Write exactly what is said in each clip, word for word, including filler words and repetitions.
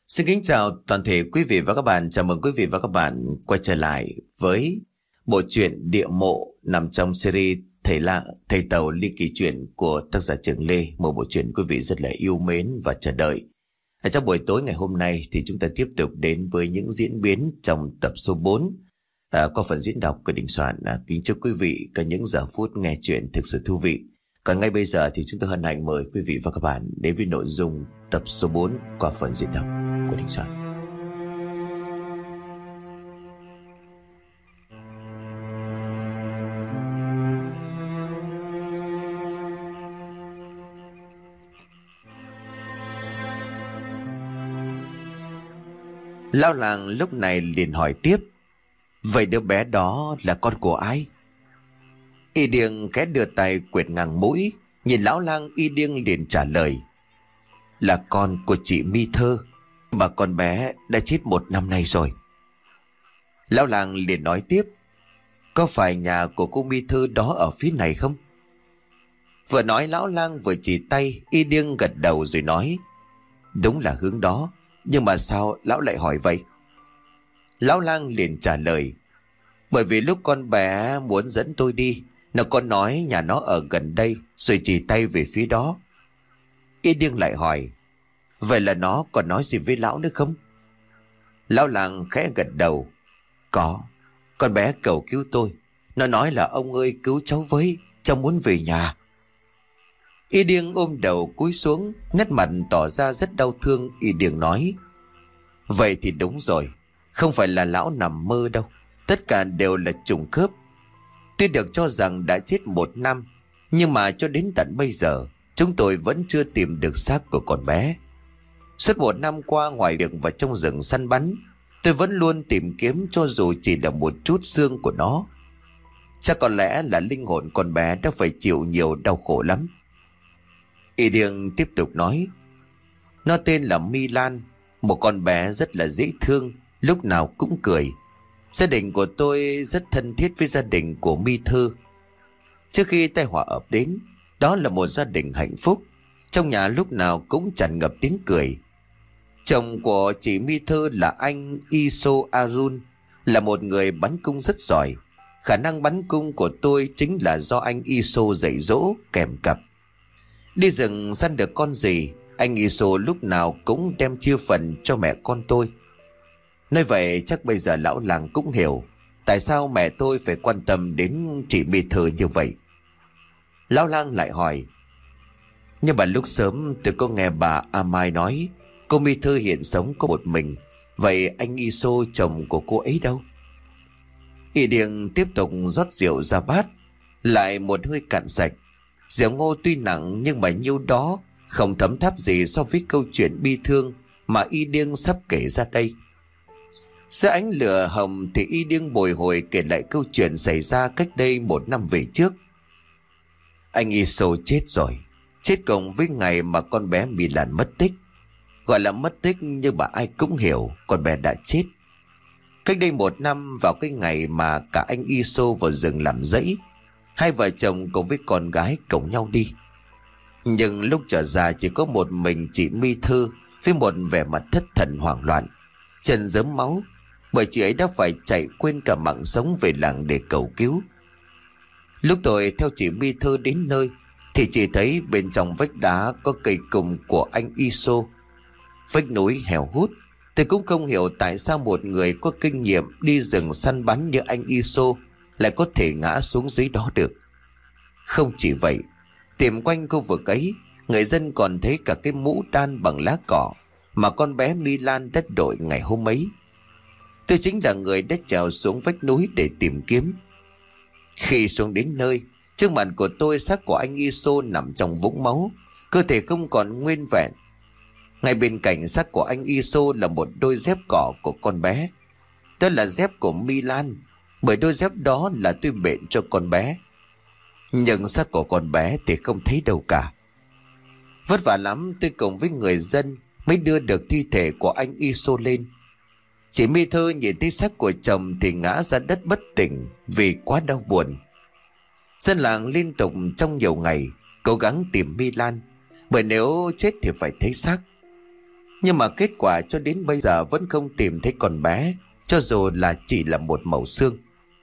Xin kính chào toàn thể quý vị và các bạn. Chào mừng quý vị và các bạn quay trở lại với bộ truyện Địa Mộ nằm trong series Thầy Lạ, Thầy Tàu ly kỳ truyện của tác giả Trường Lê. Một bộ truyện quý vị rất là yêu mến và chờ đợi. Ở trong buổi tối ngày hôm nay thì chúng ta tiếp tục đến với những diễn biến trong tập số bốn à, qua phần diễn đọc của Đình Soạn. À, kính chúc quý vị có những giờ phút nghe truyện thực sự thú vị. Còn ngay bây giờ thì chúng tôi hân hạnh mời quý vị và các bạn đến với nội dung tập số bốn qua phần diễn đọc của Đình Soạn. Lão làng lúc này liền hỏi tiếp: vậy đứa bé đó là con của ai? Y Điêng khẽ đưa tay quệt ngang mũi, nhìn lão lang. Y Điêng liền trả lời: là con của chị Mi Thơ, mà con bé đã chết một năm nay rồi. Lão lang liền nói tiếp: có phải nhà của cô Mi Thơ đó ở phía này không? Vừa nói lão lang vừa chỉ tay. Y Điêng gật đầu rồi nói: đúng là hướng đó. Nhưng mà sao lão lại hỏi vậy? Lão lang liền trả lời: bởi vì lúc con bé muốn dẫn tôi đi, nó còn nói nhà nó ở gần đây, rồi chỉ tay về phía đó. Y Điêng lại hỏi: vậy là nó còn nói gì với lão nữa không? Lão lang khẽ gật đầu: có, con bé cầu cứu tôi. Nó nói là ông ơi cứu cháu với, cháu muốn về nhà. Y Điêng ôm đầu cúi xuống, nét mặt tỏ ra rất đau thương. Y Điêng nói: vậy thì đúng rồi, không phải là lão nằm mơ đâu, tất cả đều là trùng khớp. Tuy được cho rằng đã chết một năm, nhưng mà cho đến tận bây giờ chúng tôi vẫn chưa tìm được xác của con bé. Suốt một năm qua, ngoài việc vào trong rừng săn bắn, tôi vẫn luôn tìm kiếm cho dù chỉ là một chút xương của nó. Chắc có lẽ là linh hồn con bé đã phải chịu nhiều đau khổ lắm. Y Điêng tiếp tục nói: nó tên là Mi Lan, một con bé rất là dễ thương, lúc nào cũng cười. Gia đình của tôi rất thân thiết với gia đình của Mi Thơ. Trước khi tai họa ập đến, đó là một gia đình hạnh phúc. Trong nhà lúc nào cũng tràn ngập tiếng cười. Chồng của chị Mi Thơ là anh Iso Arun, là một người bắn cung rất giỏi. Khả năng bắn cung của tôi chính là do anh Iso dạy dỗ kèm cặp. Đi rừng săn được con gì, anh Iso lúc nào cũng đem chia phần cho mẹ con tôi. Nói vậy chắc bây giờ lão làng cũng hiểu tại sao mẹ tôi phải quan tâm đến chị Mi Thơ như vậy. Lão lang lại hỏi: nhưng mà lúc sớm tôi có nghe bà A Mai nói cô Mi Thơ hiện sống có một mình. Vậy anh Iso chồng của cô ấy đâu? Y Điêng tiếp tục rót rượu ra bát, lại một hơi cạn sạch. Rượu ngô tuy nặng nhưng mà nhiêu đó không thấm tháp gì so với câu chuyện bi thương mà Y Điêng sắp kể ra đây. Giữa ánh lửa hồng thì Y Điêng bồi hồi kể lại câu chuyện xảy ra cách đây một năm về trước. Anh Iso chết rồi, chết cùng với ngày mà con bé Mi Lan mất tích. Gọi là mất tích nhưng mà ai cũng hiểu con bé đã chết. Cách đây một năm vào cái ngày mà cả anh Iso vào rừng làm rẫy, hai vợ chồng cùng với con gái cùng nhau đi. Nhưng lúc trở ra chỉ có một mình chị Mi Thơ với một vẻ mặt thất thần hoảng loạn, chân rớm máu, bởi chị ấy đã phải chạy quên cả mạng sống về làng để cầu cứu. Lúc tôi theo chị Mi Thơ đến nơi thì chỉ thấy bên trong vách đá có cây cùng của anh Iso. Vách núi heo hút. Tôi cũng không hiểu tại sao một người có kinh nghiệm đi rừng săn bắn như anh Iso lại có thể ngã xuống dưới đó được. Không chỉ vậy, tìm quanh khu vực ấy, người dân còn thấy cả cái mũ đan bằng lá cỏ mà con bé Mi Lan đã đội ngày hôm ấy. Tôi chính là người đã trèo xuống vách núi để tìm kiếm. Khi xuống đến nơi, trước mặt của tôi xác của anh Iso nằm trong vũng máu, cơ thể không còn nguyên vẹn. Ngay bên cạnh xác của anh Iso là một đôi dép cỏ của con bé. Đó là dép của Mi Lan, bởi đôi dép đó là tôi bện cho con bé. Nhưng xác của con bé thì không thấy đâu cả. Vất vả lắm tôi cùng với người dân mới đưa được thi thể của anh Iso lên. Chị Mi Thơ nhìn thấy xác của chồng thì ngã ra đất bất tỉnh vì quá đau buồn. Dân làng liên tục trong nhiều ngày cố gắng tìm Mi Lan, bởi nếu chết thì phải thấy xác. Nhưng mà kết quả cho đến bây giờ vẫn không tìm thấy con bé, cho dù là chỉ là một mẩu xương.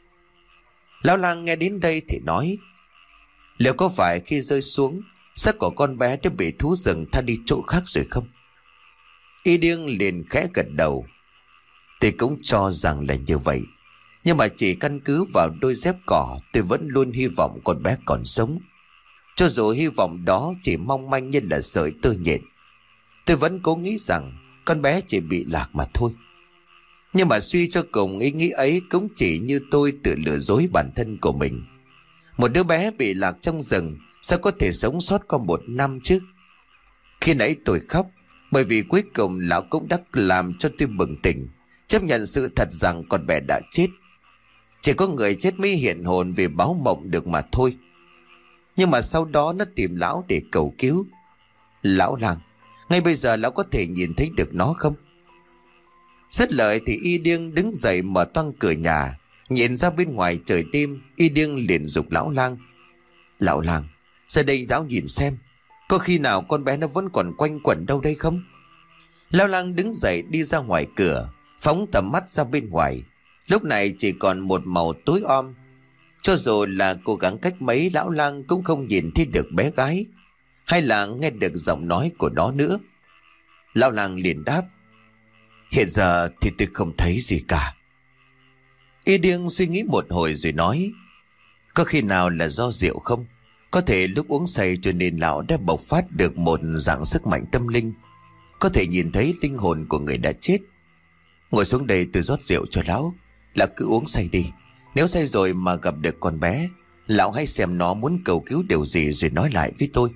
Lão lang nghe đến đây thì nói: liệu có phải khi rơi xuống, xác của con bé đã bị thú rừng tha đi chỗ khác rồi không? Y Điêng liền khẽ gật đầu: tôi cũng cho rằng là như vậy, nhưng mà chỉ căn cứ vào đôi dép cỏ, tôi vẫn luôn hy vọng con bé còn sống. Cho dù hy vọng đó chỉ mong manh như là sợi tơ nhện, tôi vẫn cố nghĩ rằng con bé chỉ bị lạc mà thôi. Nhưng mà suy cho cùng, ý nghĩ ấy cũng chỉ như tôi tự lừa dối bản thân của mình. Một đứa bé bị lạc trong rừng sao có thể sống sót qua một năm chứ? Khi nãy tôi khóc bởi vì cuối cùng lão cũng đã làm cho tôi bừng tỉnh, chấp nhận sự thật rằng con bé đã chết. Chỉ có người chết mới hiện hồn vì báo mộng được mà thôi. Nhưng mà sau đó nó tìm lão để cầu cứu. Lão lang, ngay bây giờ lão có thể nhìn thấy được nó không? Dứt lời thì Y Điêng đứng dậy mở toang cửa nhà, nhìn ra bên ngoài trời đêm. Y Điêng liền giục lão lang: lão lang, ra đây lão nhìn xem, có khi nào con bé nó vẫn còn quanh quẩn đâu đây không? Lão lang đứng dậy đi ra ngoài cửa, phóng tầm mắt ra bên ngoài. Lúc này chỉ còn một màu tối om. Cho dù là cố gắng cách mấy, lão lang cũng không nhìn thấy được bé gái, hay là nghe được giọng nói của nó nữa. Lão lang liền đáp: hiện giờ thì tôi không thấy gì cả. Y Điêng suy nghĩ một hồi rồi nói: có khi nào là do rượu không? Có thể lúc uống say cho nên lão đã bộc phát được một dạng sức mạnh tâm linh, có thể nhìn thấy linh hồn của người đã chết. Ngồi xuống đây tôi rót rượu cho lão, là cứ uống say đi. Nếu say rồi mà gặp được con bé, lão hãy xem nó muốn cầu cứu điều gì rồi nói lại với tôi.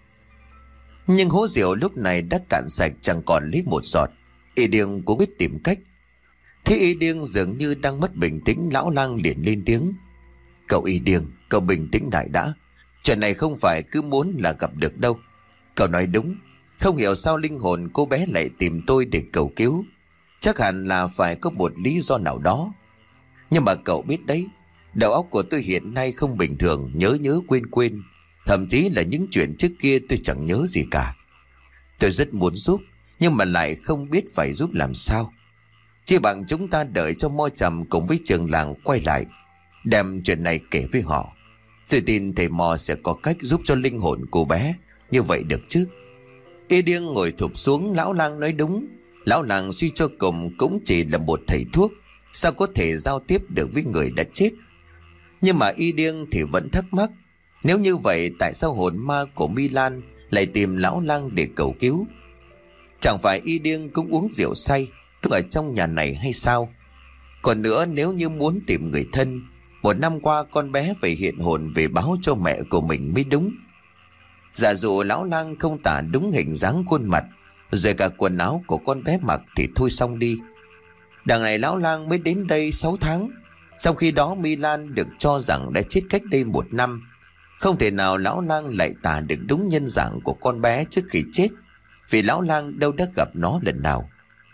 Nhưng hố rượu lúc này đã cạn sạch, chẳng còn lấy một giọt. Y Điêng cũng biết tìm cách. Thế Y Điêng dường như đang mất bình tĩnh, lão lang liền lên tiếng: cậu Y Điêng, cậu bình tĩnh lại đã. Chuyện này không phải cứ muốn là gặp được đâu. Cậu nói đúng, không hiểu sao linh hồn cô bé lại tìm tôi để cầu cứu. Chắc hẳn là phải có một lý do nào đó. Nhưng mà cậu biết đấy, đầu óc của tôi hiện nay không bình thường, nhớ nhớ quên quên. Thậm chí là những chuyện trước kia tôi chẳng nhớ gì cả. Tôi rất muốn giúp, nhưng mà lại không biết phải giúp làm sao. Chỉ bằng chúng ta đợi cho Mo Trầm cùng với trường làng quay lại, đem chuyện này kể với họ. Tôi tin thầy Mo sẽ có cách giúp cho linh hồn cô bé. Như vậy được chứ? Y Điêng ngồi thụp xuống. Lão lang nói đúng. Lão lang suy cho cùng cũng chỉ là một thầy thuốc, sao có thể giao tiếp được với người đã chết? Nhưng mà Y Điêng thì vẫn thắc mắc, nếu như vậy tại sao hồn ma của My Lan lại tìm lão lang để cầu cứu? Chẳng phải Y Điêng cũng uống rượu say cũng ở trong nhà này hay sao? Còn nữa, nếu như muốn tìm người thân, một năm qua con bé phải hiện hồn về báo cho mẹ của mình mới đúng. Giả dụ lão lang không tả đúng hình dáng khuôn mặt, rồi cả quần áo của con bé mặc thì thôi xong đi. Đằng này lão lang mới đến đây sáu tháng, trong khi đó My Lan được cho rằng đã chết cách đây một năm. Không thể nào lão lang lại tả được đúng nhân dạng của con bé trước khi chết, vì lão lang đâu đã gặp nó lần nào.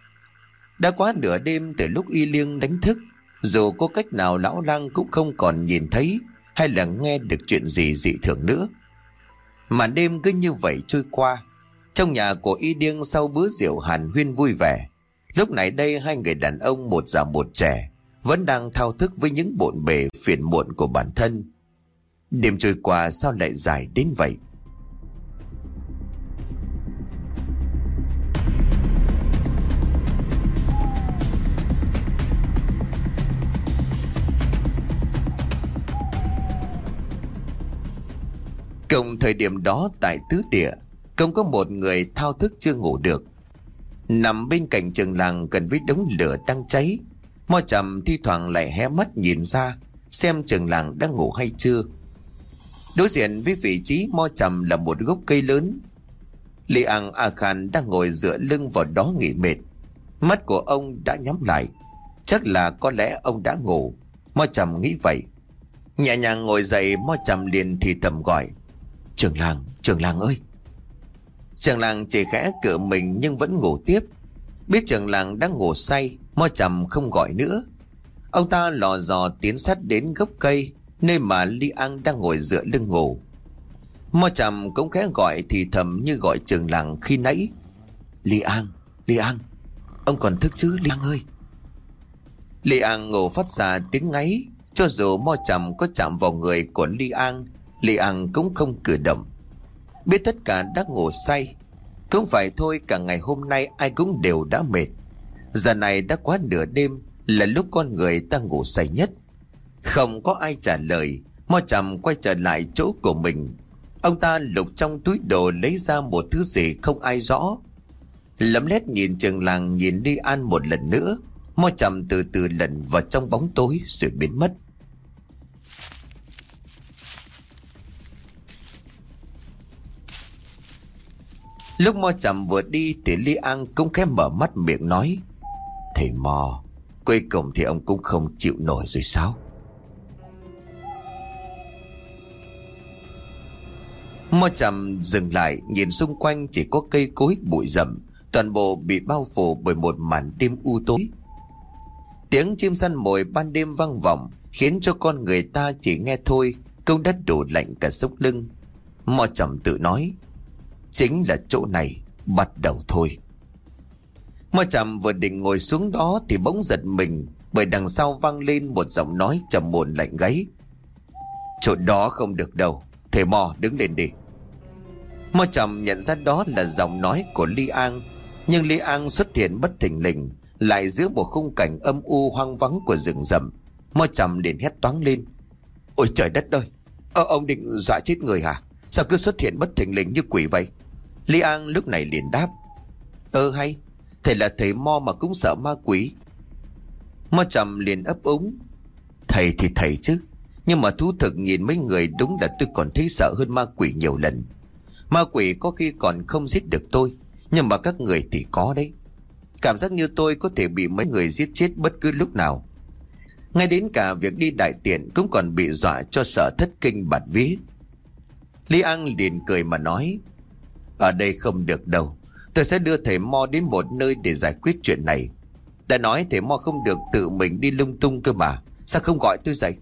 Đã quá nửa đêm từ lúc Y Điêng đánh thức, dù có cách nào lão lang cũng không còn nhìn thấy hay là nghe được chuyện gì dị thường nữa. Màn đêm cứ như vậy trôi qua. Trong nhà của Y Điêng sau bữa rượu hàn huyên vui vẻ, lúc này đây hai người đàn ông một già một trẻ vẫn đang thao thức với những bộn bề phiền muộn của bản thân. Đêm trôi qua sao lại dài đến vậy? Cùng thời điểm đó tại Tứ Địa, không có một người thao thức chưa ngủ được. Nằm bên cạnh trường làng gần với đống lửa đang cháy, Mo Trầm thi thoảng lại hé mắt nhìn ra xem trường làng đang ngủ hay chưa. Đối diện với vị trí Mo Trầm là một gốc cây lớn. Li Ang A Khan đang ngồi dựa lưng vào đó nghỉ mệt. Mắt của ông đã nhắm lại, chắc là có lẽ ông đã ngủ. Mo Trầm nghĩ vậy. Nhẹ nhàng ngồi dậy, Mo Trầm liền thì thầm gọi: Trường làng, trường làng ơi. Trường làng chỉ khẽ cựa mình nhưng vẫn ngủ tiếp. Biết trường làng đang ngủ say, Mo Trầm không gọi nữa. Ông ta lò dò tiến sát đến gốc cây nơi mà Li Ang đang ngồi dựa lưng ngủ. Mo Trầm cũng khẽ gọi thì thầm như gọi trường làng khi nãy: Li Ang, Li An, ông còn thức chứ Li An ơi? Li An ngủ phát ra tiếng ngáy. Cho dù Mo Trầm có chạm vào người của Li An, Li An cũng không cử động. Biết tất cả đã ngủ say. Cũng phải thôi, cả ngày hôm nay ai cũng đều đã mệt. Giờ này đã quá nửa đêm, là lúc con người ta ngủ say nhất. Không có ai trả lời. Mo Trầm quay trở lại chỗ của mình. Ông ta lục trong túi đồ lấy ra một thứ gì không ai rõ. Lấm lét nhìn Trường Làng, nhìn Li An một lần nữa. Mo Trầm từ từ lần vào trong bóng tối rồi biến mất. Lúc Mo Trầm vừa đi thì Li An cũng khẽ mở mắt miệng nói: Thầy Mo, cuối cùng thì ông cũng không chịu nổi rồi sao? Mo Trầm dừng lại, nhìn xung quanh chỉ có cây cối bụi rậm, toàn bộ bị bao phủ bởi một màn đêm u tối. Tiếng chim săn mồi ban đêm vang vọng, khiến cho con người ta chỉ nghe thôi cũng đã đủ lạnh cả sống lưng. Mo Trầm tự nói: chính là chỗ này, bắt đầu thôi. Mo Trầm vừa định ngồi xuống đó thì bỗng giật mình, bởi đằng sau vang lên một giọng nói trầm ổn lạnh gáy: chỗ đó không được đâu, thầy Mo đứng lên đi. Mo Trầm nhận ra đó là giọng nói của Li An. Nhưng Li An xuất hiện bất thình lình, lại giữa một khung cảnh âm u hoang vắng của rừng rậm. Mo Trầm liền hét toáng lên: ôi trời đất ơi, ờ, ông định dọa chết người hả? Sao cứ xuất hiện bất thình lình như quỷ vậy? Li An lúc này liền đáp: ơ hay, thầy là thầy Mo mà cũng sợ ma quỷ? Mo Trầm liền ấp úng: thầy thì thầy chứ, nhưng mà thú thực nhìn mấy người đúng là tôi còn thấy sợ hơn ma quỷ nhiều lần. Ma quỷ có khi còn không giết được tôi, nhưng mà các người thì có đấy. Cảm giác như tôi có thể bị mấy người giết chết bất cứ lúc nào. Ngay đến cả việc đi đại tiện cũng còn bị dọa cho sợ thất kinh bạt vía. Li An liền cười mà nói: ở đây không được đâu, tôi sẽ đưa thầy Mo đến một nơi để giải quyết chuyện này. Đã nói thầy Mo không được tự mình đi lung tung cơ mà, sao không gọi tôi dậy?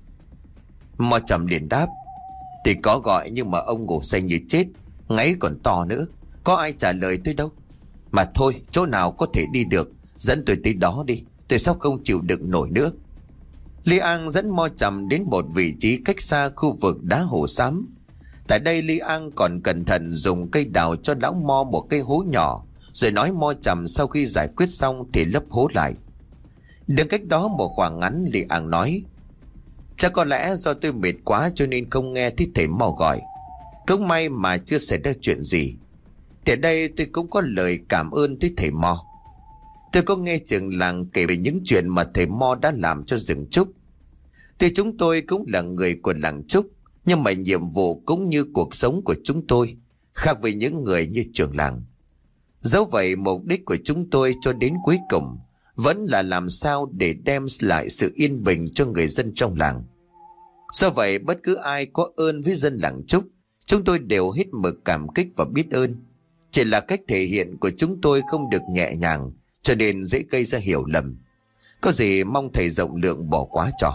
Mo Trầm liền đáp: thì có gọi, nhưng mà ông ngủ say như chết, ngáy còn to nữa, có ai trả lời tôi đâu. Mà thôi, chỗ nào có thể đi được, dẫn tôi tới đó đi, tôi sắp không chịu đựng nổi nữa. Li An dẫn Mo Trầm đến một vị trí cách xa khu vực đá hồ xám. Tại đây Li An còn cẩn thận dùng cây đào cho lão Mo một cây hố nhỏ, rồi nói Mo Trầm sau khi giải quyết xong thì lấp hố lại. Đứng cách đó một khoảng ngắn, Li An nói: chắc có lẽ do tôi mệt quá cho nên không nghe thấy thầy Mo gọi. Cũng may mà chưa xảy ra chuyện gì. Thì đây tôi cũng có lời cảm ơn tới thầy Mo. Tôi có nghe Trường Làng kể về những chuyện mà thầy Mo đã làm cho rừng trúc. Thì chúng tôi cũng là người của làng trúc, nhưng mà nhiệm vụ cũng như cuộc sống của chúng tôi khác với những người như Trường Làng. Dẫu vậy, mục đích của chúng tôi cho đến cuối cùng vẫn là làm sao để đem lại sự yên bình cho người dân trong làng. Do vậy, bất cứ ai có ơn với dân làng trúc, chúng tôi đều hết mực cảm kích và biết ơn. Chỉ là cách thể hiện của chúng tôi không được nhẹ nhàng, cho nên dễ gây ra hiểu lầm. Có gì mong thầy rộng lượng bỏ quá cho.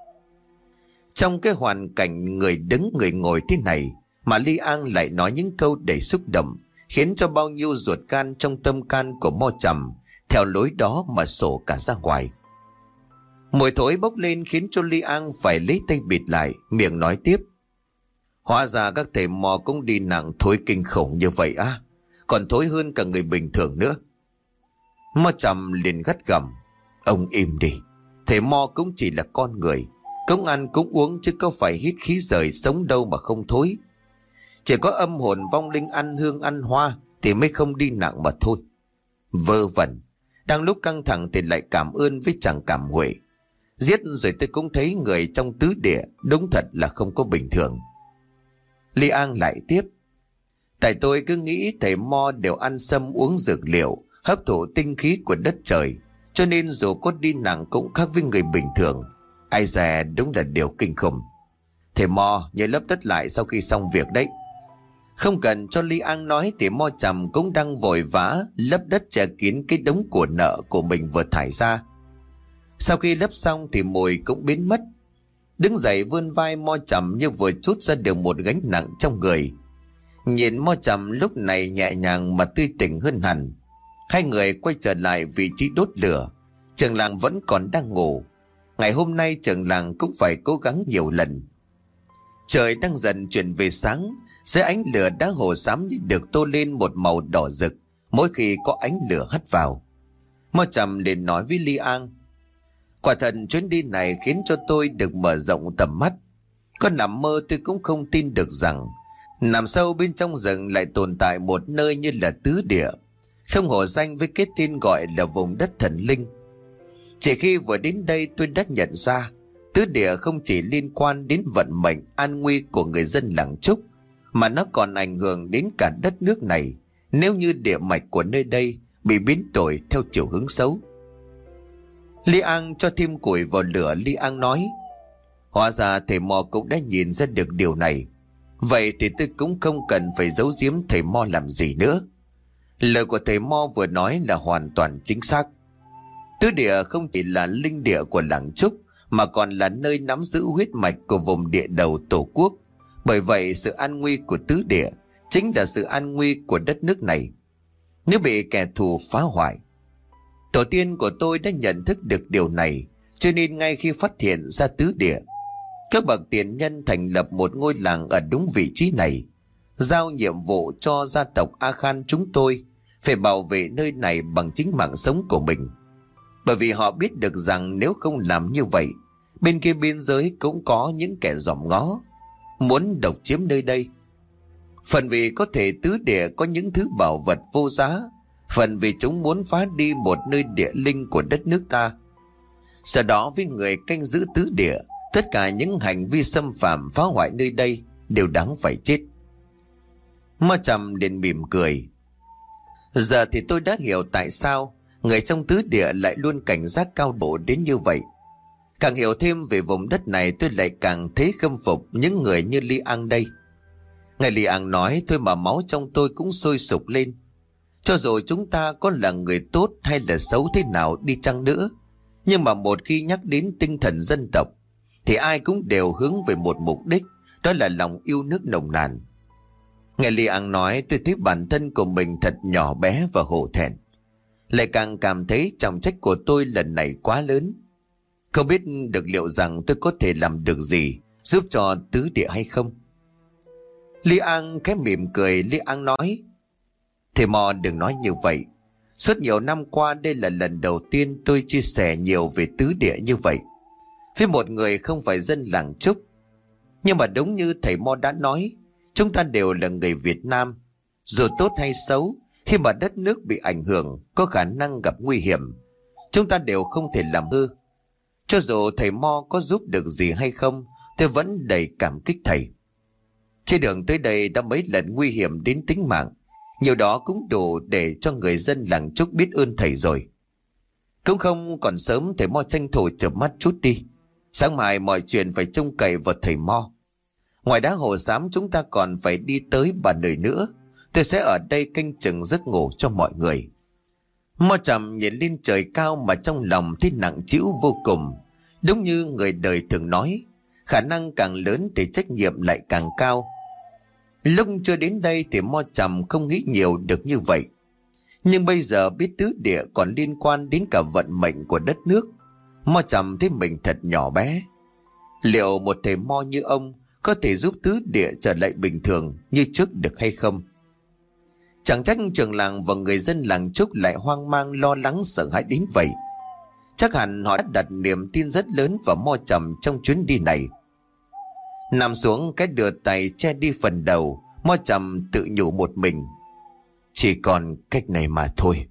Trong cái hoàn cảnh người đứng người ngồi thế này mà Li An lại nói những câu đầy xúc động, khiến cho bao nhiêu ruột gan trong tâm can của Mo Trầm theo lối đó mà sổ cả ra ngoài. Mùi thối bốc lên khiến cho Li An phải lấy tay bịt lại, miệng nói tiếp: hóa ra các thầy Mo cũng đi nặng thối kinh khủng như vậy á, còn thối hơn cả người bình thường nữa. Mo Trầm liền gắt gầm: ông im đi, thầy Mo cũng chỉ là con người, cũng ăn cũng uống chứ có phải hít khí rời sống đâu mà không thối. Chỉ có âm hồn vong linh ăn hương ăn hoa thì mới không đi nặng mà thôi. Vơ vẩn, đang lúc căng thẳng thì lại cảm ơn với chẳng cảm huệ. Giết rồi tôi cũng thấy người trong tứ địa, đúng thật là không có bình thường. Li An lại tiếp: tại tôi cứ nghĩ thầy Mo đều ăn sâm uống dược liệu, hấp thụ tinh khí của đất trời, cho nên dù có đi nặng cũng khác với người bình thường. Ai dè, đúng là điều kinh khủng. Thầy Mo nhớ lấp đất lại sau khi xong việc đấy. Không cần cho Li An nói thì Mo Trầm cũng đang vội vã lấp đất che kín cái đống của nợ của mình vừa thải ra. Sau khi lấp xong thì mùi cũng biến mất. Đứng dậy vươn vai, Mo Trầm như vừa trút ra được một gánh nặng trong người. Nhìn Mo Trầm lúc này nhẹ nhàng mà tươi tỉnh hơn hẳn. Hai người quay trở lại vị trí đốt lửa. Trường làng vẫn còn đang ngủ. Ngày hôm nay trường làng cũng phải cố gắng nhiều lần. Trời đang dần chuyển về sáng. Dưới ánh lửa đá hồ xám được tô lên một màu đỏ rực mỗi khi có ánh lửa hắt vào. Mo Trầm liền nói với Li An: quả thật chuyến đi này khiến cho tôi được mở rộng tầm mắt. Có nằm mơ tôi cũng không tin được rằng nằm sâu bên trong rừng lại tồn tại một nơi như là tứ địa, không hổ danh với cái tên gọi là vùng đất thần linh. Chỉ khi vừa đến đây tôi đã nhận ra tứ địa không chỉ liên quan đến vận mệnh an nguy của người dân làng Trúc, mà nó còn ảnh hưởng đến cả đất nước này nếu như địa mạch của nơi đây bị biến đổi theo chiều hướng xấu. Li An cho thêm củi vào lửa. Li An nói: hóa ra thầy Mo cũng đã nhìn ra được điều này. Vậy thì tôi cũng không cần phải giấu giếm thầy Mo làm gì nữa. Lời của thầy Mo vừa nói là hoàn toàn chính xác. Tứ địa không chỉ là linh địa của làng Trúc, mà còn là nơi nắm giữ huyết mạch của vùng địa đầu tổ quốc. Bởi vậy sự an nguy của tứ địa chính là sự an nguy của đất nước này nếu bị kẻ thù phá hoại. Tổ tiên của tôi đã nhận thức được điều này, cho nên ngay khi phát hiện ra tứ địa, các bậc tiền nhân thành lập một ngôi làng ở đúng vị trí này, giao nhiệm vụ cho gia tộc A Khan chúng tôi phải bảo vệ nơi này bằng chính mạng sống của mình. Bởi vì họ biết được rằng nếu không làm như vậy, bên kia biên giới cũng có những kẻ dòm ngó muốn độc chiếm nơi đây. Phần vì có thể tứ địa có những thứ bảo vật vô giá, phần vì chúng muốn phá đi một nơi địa linh của đất nước ta. Sau đó với người canh giữ tứ địa, tất cả những hành vi xâm phạm phá hoại nơi đây đều đáng phải chết. Mo Trầm liền mỉm cười: giờ thì tôi đã hiểu tại sao người trong tứ địa lại luôn cảnh giác cao độ đến như vậy. Càng hiểu thêm về vùng đất này, tôi lại càng thấy khâm phục những người như Li An đây. Ngài Li An nói thôi mà máu trong tôi cũng sôi sục lên. Cho dù chúng ta có là người tốt hay là xấu thế nào đi chăng nữa, nhưng mà một khi nhắc đến tinh thần dân tộc thì ai cũng đều hướng về một mục đích, đó là lòng yêu nước nồng nàn. Ngài Li An nói tôi thấy bản thân của mình thật nhỏ bé và hổ thẹn, lại càng cảm thấy trọng trách của tôi lần này quá lớn. Không biết được liệu rằng tôi có thể làm được gì giúp cho tứ địa hay không. Li An khẽ mỉm cười. Li An nói: thầy Mo đừng nói như vậy. Suốt nhiều năm qua đây là lần đầu tiên tôi chia sẻ nhiều về tứ địa như vậy với một người không phải dân làng Trúc. Nhưng mà đúng như thầy Mo đã nói, chúng ta đều là người Việt Nam. Dù tốt hay xấu, khi mà đất nước bị ảnh hưởng, có khả năng gặp nguy hiểm, chúng ta đều không thể làm hư. Cho dù thầy Mo có giúp được gì hay không, tôi vẫn đầy cảm kích thầy. Trên đường tới đây đã mấy lần nguy hiểm đến tính mạng, nhiều đó cũng đủ để cho người dân làng Trúc biết ơn thầy rồi. Cũng không còn sớm, thầy Mo tranh thủ chợp mắt chút đi. Sáng mai mọi chuyện phải trông cậy vào thầy Mo. Ngoài đá hồ xám chúng ta còn phải đi tới ba nơi nữa. Tôi sẽ ở đây canh chừng giấc ngủ cho mọi người. Mo Trầm nhìn lên trời cao mà trong lòng thấy nặng trĩu vô cùng. Đúng như người đời thường nói, khả năng càng lớn thì trách nhiệm lại càng cao. Lúc chưa đến đây thì Mo Trầm không nghĩ nhiều được như vậy. Nhưng bây giờ biết tứ địa còn liên quan đến cả vận mệnh của đất nước, Mo Trầm thấy mình thật nhỏ bé. Liệu một thầy Mo như ông có thể giúp tứ địa trở lại bình thường như trước được hay không? Chẳng trách trường làng và người dân làng Trúc lại hoang mang lo lắng sợ hãi đến vậy. Chắc hẳn họ đã đặt niềm tin rất lớn vào Mo Trầm trong chuyến đi này. Nằm xuống cái đưa tay che đi phần đầu, Mo Trầm tự nhủ một mình: chỉ còn cách này mà thôi.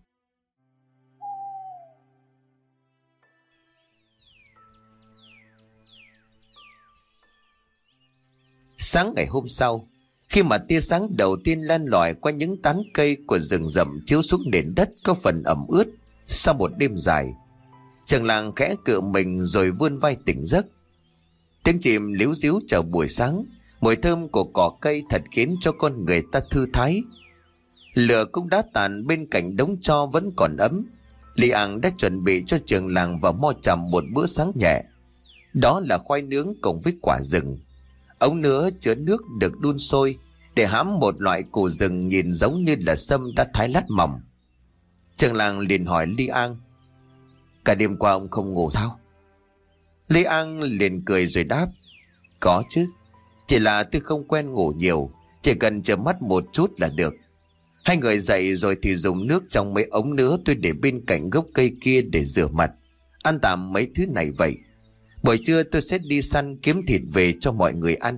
Sáng ngày hôm sau, khi mà tia sáng đầu tiên len lỏi qua những tán cây của rừng rậm chiếu xuống nền đất có phần ẩm ướt sau một đêm dài, trường làng khẽ cựa mình rồi vươn vai tỉnh giấc. Tiếng chim líu ríu chào buổi sáng, mùi thơm của cỏ cây thật khiến cho con người ta thư thái. Lửa cũng đã tàn bên cạnh đống tro vẫn còn ấm. Li An đã chuẩn bị cho trường làng và Mo Trầm một bữa sáng nhẹ. Đó là khoai nướng cùng với quả rừng. Ống nứa chứa nước được đun sôi để hãm một loại củ rừng nhìn giống như là sâm đã thái lát mỏng. Trường làng liền hỏi Lý An: Cả đêm qua ông không ngủ sao? Lý An liền cười rồi đáp: Có chứ, chỉ là tôi không quen ngủ nhiều, chỉ cần chợp mắt một chút là được. Hai người dậy rồi thì dùng nước trong mấy ống nữa tôi để bên cạnh gốc cây kia để rửa mặt, ăn tạm mấy thứ này vậy. Buổi trưa tôi sẽ đi săn kiếm thịt về cho mọi người ăn.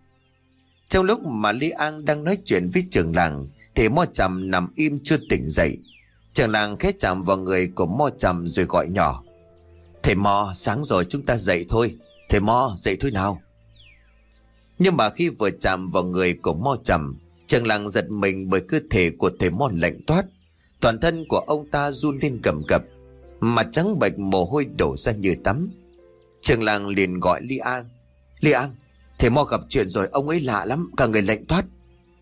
Trong lúc mà Lý An đang nói chuyện với trưởng làng thì Mo Trầm nằm im chưa tỉnh dậy. Trưởng làng khẽ chạm vào người của Mo Trầm rồi gọi nhỏ: Thầy Mo, sáng rồi chúng ta dậy thôi. Thầy Mo, dậy thôi nào. Nhưng mà khi vừa chạm vào người của Mo Trầm, trưởng làng giật mình bởi cơ thể của thầy Mo lạnh toát. Toàn thân của ông ta run lên cầm cập, mặt trắng bệch, mồ hôi đổ ra như tắm. Trưởng làng liền gọi Lý An: Lý An, thầy Mo gặp chuyện rồi, ông ấy lạ lắm, cả người lạnh toát.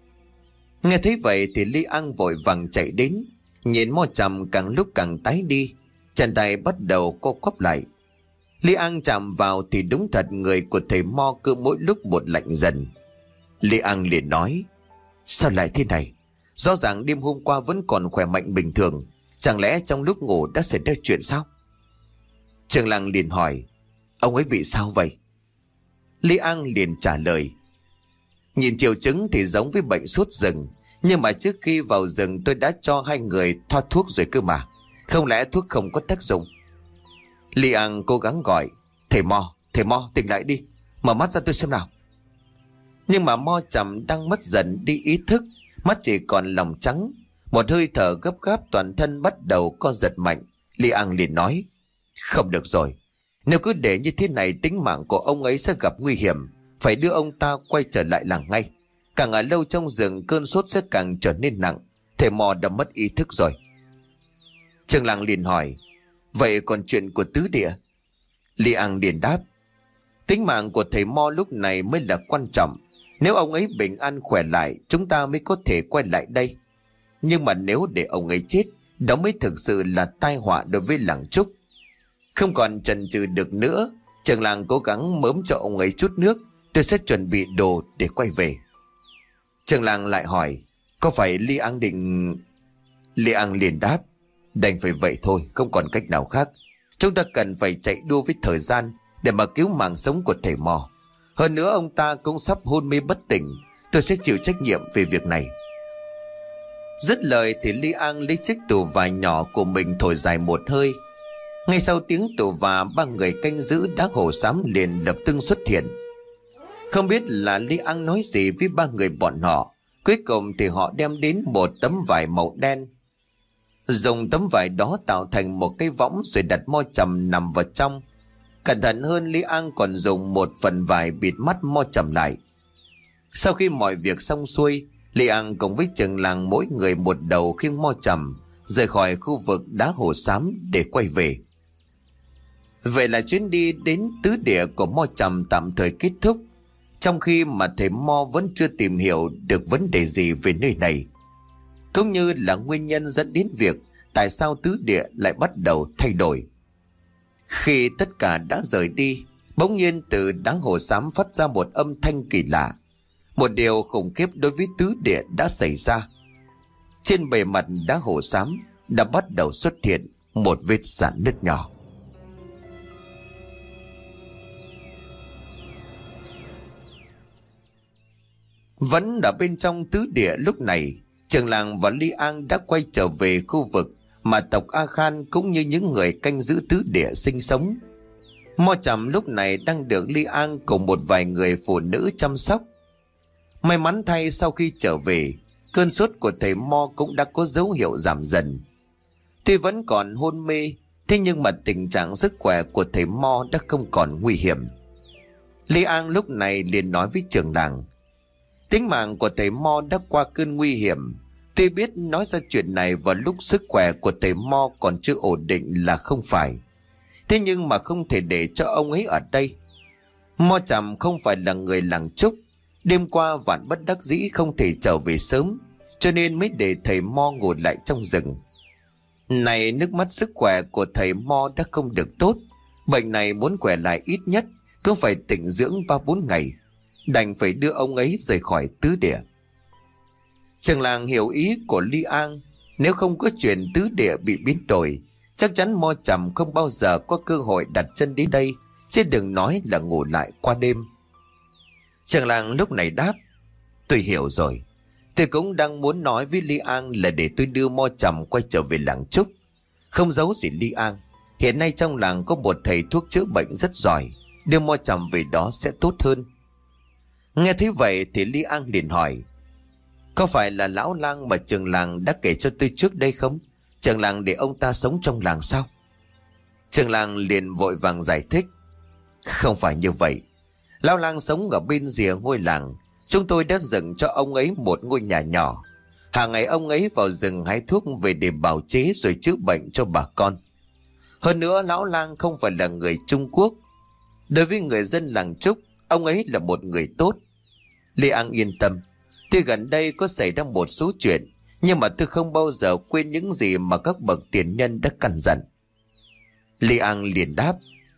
Nghe thấy vậy thì Lý An vội vàng chạy đến, nhìn Mo Trầm càng lúc càng tái đi, chân tay bắt đầu co quắp lại. Lý An chạm vào thì đúng thật người của thầy Mo cứ mỗi lúc một lạnh dần. Lý An liền nói: Sao lại thế này? Rõ ràng đêm hôm qua vẫn còn khỏe mạnh bình thường, chẳng lẽ trong lúc ngủ đã xảy ra chuyện sao? Trưởng làng liền hỏi: Ông ấy bị sao vậy? Lý An liền trả lời: Nhìn triệu chứng thì giống với bệnh sốt rừng, nhưng mà trước khi vào rừng tôi đã cho hai người thoa thuốc rồi cơ mà, không lẽ thuốc không có tác dụng? Lý An cố gắng gọi: Thầy Mo, thầy Mo tỉnh lại đi, mở mắt ra tôi xem nào. Nhưng mà Mo Trầm đang mất dần đi ý thức, mắt chỉ còn lòng trắng, một hơi thở gấp gáp, toàn thân bắt đầu co giật mạnh. Lý An liền nói: Không được rồi, nếu cứ để như thế này tính mạng của ông ấy sẽ gặp nguy hiểm, phải đưa ông ta quay trở lại làng ngay. Càng ở lâu trong rừng cơn sốt sẽ càng trở nên nặng, thầy Mo đã mất ý thức rồi. Trưởng làng liền hỏi: Vậy còn chuyện của tứ địa? Lý An liền đáp: Tính mạng của thầy Mo lúc này mới là quan trọng. Nếu ông ấy bình an khỏe lại, chúng ta mới có thể quay lại đây. Nhưng mà nếu để ông ấy chết, đó mới thực sự là tai họa đối với làng Trúc. Không còn chần chừ được nữa, trưởng làng cố gắng mớm cho ông ấy chút nước, tôi sẽ chuẩn bị đồ để quay về. Trưởng làng lại hỏi: Có phải Lý An định... Lý An liền đáp: Đành phải vậy thôi, không còn cách nào khác. Chúng ta cần phải chạy đua với thời gian để mà cứu mạng sống của thầy Mo. Hơn nữa ông ta cũng sắp hôn mê bất tỉnh, tôi sẽ chịu trách nhiệm về việc này. Dứt lời thì Lý An lấy chiếc tù vải nhỏ của mình thổi dài một hơi. Ngay sau tiếng tù và, ba người canh giữ đá hồ xám liền lập tức xuất hiện. Không biết là Lý An nói gì với ba người bọn họ, cuối cùng thì họ đem đến một tấm vải màu đen. Dùng tấm vải đó tạo thành một cái võng rồi đặt Mo Trầm nằm vào trong. Cẩn thận hơn, Lý An còn dùng một phần vải bịt mắt Mo Trầm lại. Sau khi mọi việc xong xuôi, Lý An cùng với trưởng làng mỗi người một đầu khiêng Mo Trầm rời khỏi khu vực đá hồ xám để quay về. Vậy là chuyến đi đến tứ địa của Mo Trầm tạm thời kết thúc, trong khi mà thầy Mo vẫn chưa tìm hiểu được vấn đề gì về nơi này, cũng như là nguyên nhân dẫn đến việc tại sao tứ địa lại bắt đầu thay đổi. Khi tất cả đã rời đi, bỗng nhiên từ đá hồ xám phát ra một âm thanh kỳ lạ. Một điều khủng khiếp đối với tứ địa đã xảy ra. Trên bề mặt đá hồ xám đã bắt đầu xuất hiện một vết rạn nứt nhỏ. Vẫn ở bên trong tứ địa lúc này, trưởng làng và Lý An đã quay trở về khu vực mà tộc A Khan cũng như những người canh giữ tứ địa sinh sống. Mo Trầm lúc này đang được Lý An cùng một vài người phụ nữ chăm sóc. May mắn thay, sau khi trở về, cơn sốt của thầy Mo cũng đã có dấu hiệu giảm dần. Tuy vẫn còn hôn mê, thế nhưng mà tình trạng sức khỏe của thầy Mo đã không còn nguy hiểm. Lý An lúc này liền nói với trưởng làng: Tính mạng của thầy Mo đã qua cơn nguy hiểm. Tuy biết nói ra chuyện này vào lúc sức khỏe của thầy Mo còn chưa ổn định là không phải, thế nhưng mà không thể để cho ông ấy ở đây. Mo Trầm không phải là người làng Trúc, đêm qua vạn bất đắc dĩ không thể trở về sớm, cho nên mới để thầy Mo ngủ lại trong rừng. Này, nước mắt sức khỏe của thầy Mo đã không được tốt, bệnh này muốn khỏe lại ít nhất cũng phải tĩnh dưỡng ba bốn ngày, đành phải đưa ông ấy rời khỏi tứ địa. Trưởng làng hiểu ý của Lý An, Nếu không có chuyện tứ địa bị biến đổi, chắc chắn Mo Trầm không bao giờ có cơ hội đặt chân đến đây, chứ đừng nói là ngủ lại qua đêm. Trường làng lúc này đáp: Tôi hiểu rồi. Tôi cũng đang muốn nói với Li An là để tôi đưa Mo Trầm quay trở về làng Trúc. Không giấu gì Li An, hiện nay trong làng có một thầy thuốc chữa bệnh rất giỏi, đưa Mo Trầm về đó sẽ tốt hơn. Nghe thấy vậy thì Li An liền hỏi: Có phải là lão lang mà trường làng đã kể cho tôi trước đây không? Trường làng để ông ta sống trong làng sao? Trường làng liền vội vàng giải thích: Không phải như vậy. Lão lang sống ở bên rìa ngôi làng. Chúng tôi đã dựng cho ông ấy một ngôi nhà nhỏ. Hàng ngày ông ấy vào rừng hái thuốc về để bào chế rồi chữa bệnh cho bà con. Hơn nữa lão lang không phải là người Trung Quốc. Đối với người dân làng Trúc, ông ấy là một người tốt. Lê An yên tâm. Tuy gần đây có xảy ra một số chuyện, nhưng mà tôi không bao giờ quên những gì mà các bậc tiền nhân đã căn dặn. Lê An liền đáp: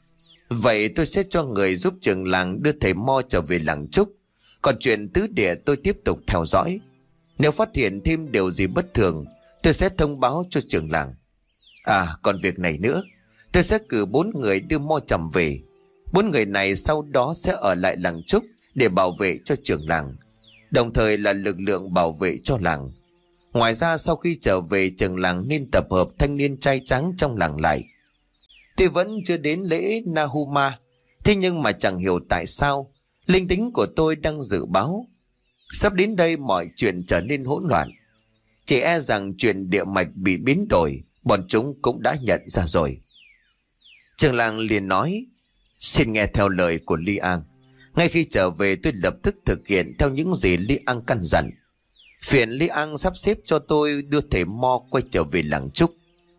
Vậy tôi sẽ cho người giúp trường làng đưa thầy Mo trở về làng Trúc. Còn chuyện tứ địa tôi tiếp tục theo dõi. Nếu phát hiện thêm điều gì bất thường, tôi sẽ thông báo cho trường làng. À, còn việc này nữa, tôi sẽ cử bốn người đưa Mo Trầm về. Bốn người này sau đó sẽ ở lại làng Trúc để bảo vệ cho trường làng, đồng thời là lực lượng bảo vệ cho làng. Ngoài ra sau khi trở về, trường làng nên tập hợp thanh niên trai tráng trong làng lại. Tuy vẫn chưa đến lễ Nahuma, thế nhưng mà chẳng hiểu tại sao linh tính của tôi đang dự báo sắp đến đây mọi chuyện trở nên hỗn loạn. Chỉ e rằng chuyện địa mạch bị biến đổi, bọn chúng cũng đã nhận ra rồi. Trường làng liền nói: Xin nghe theo lời của Li An. Ngay khi trở về tôi lập tức thực hiện theo những gì Li An căn dặn. Phiền Li An sắp xếp cho tôi đưa thầy Mo quay trở về làng Trúc.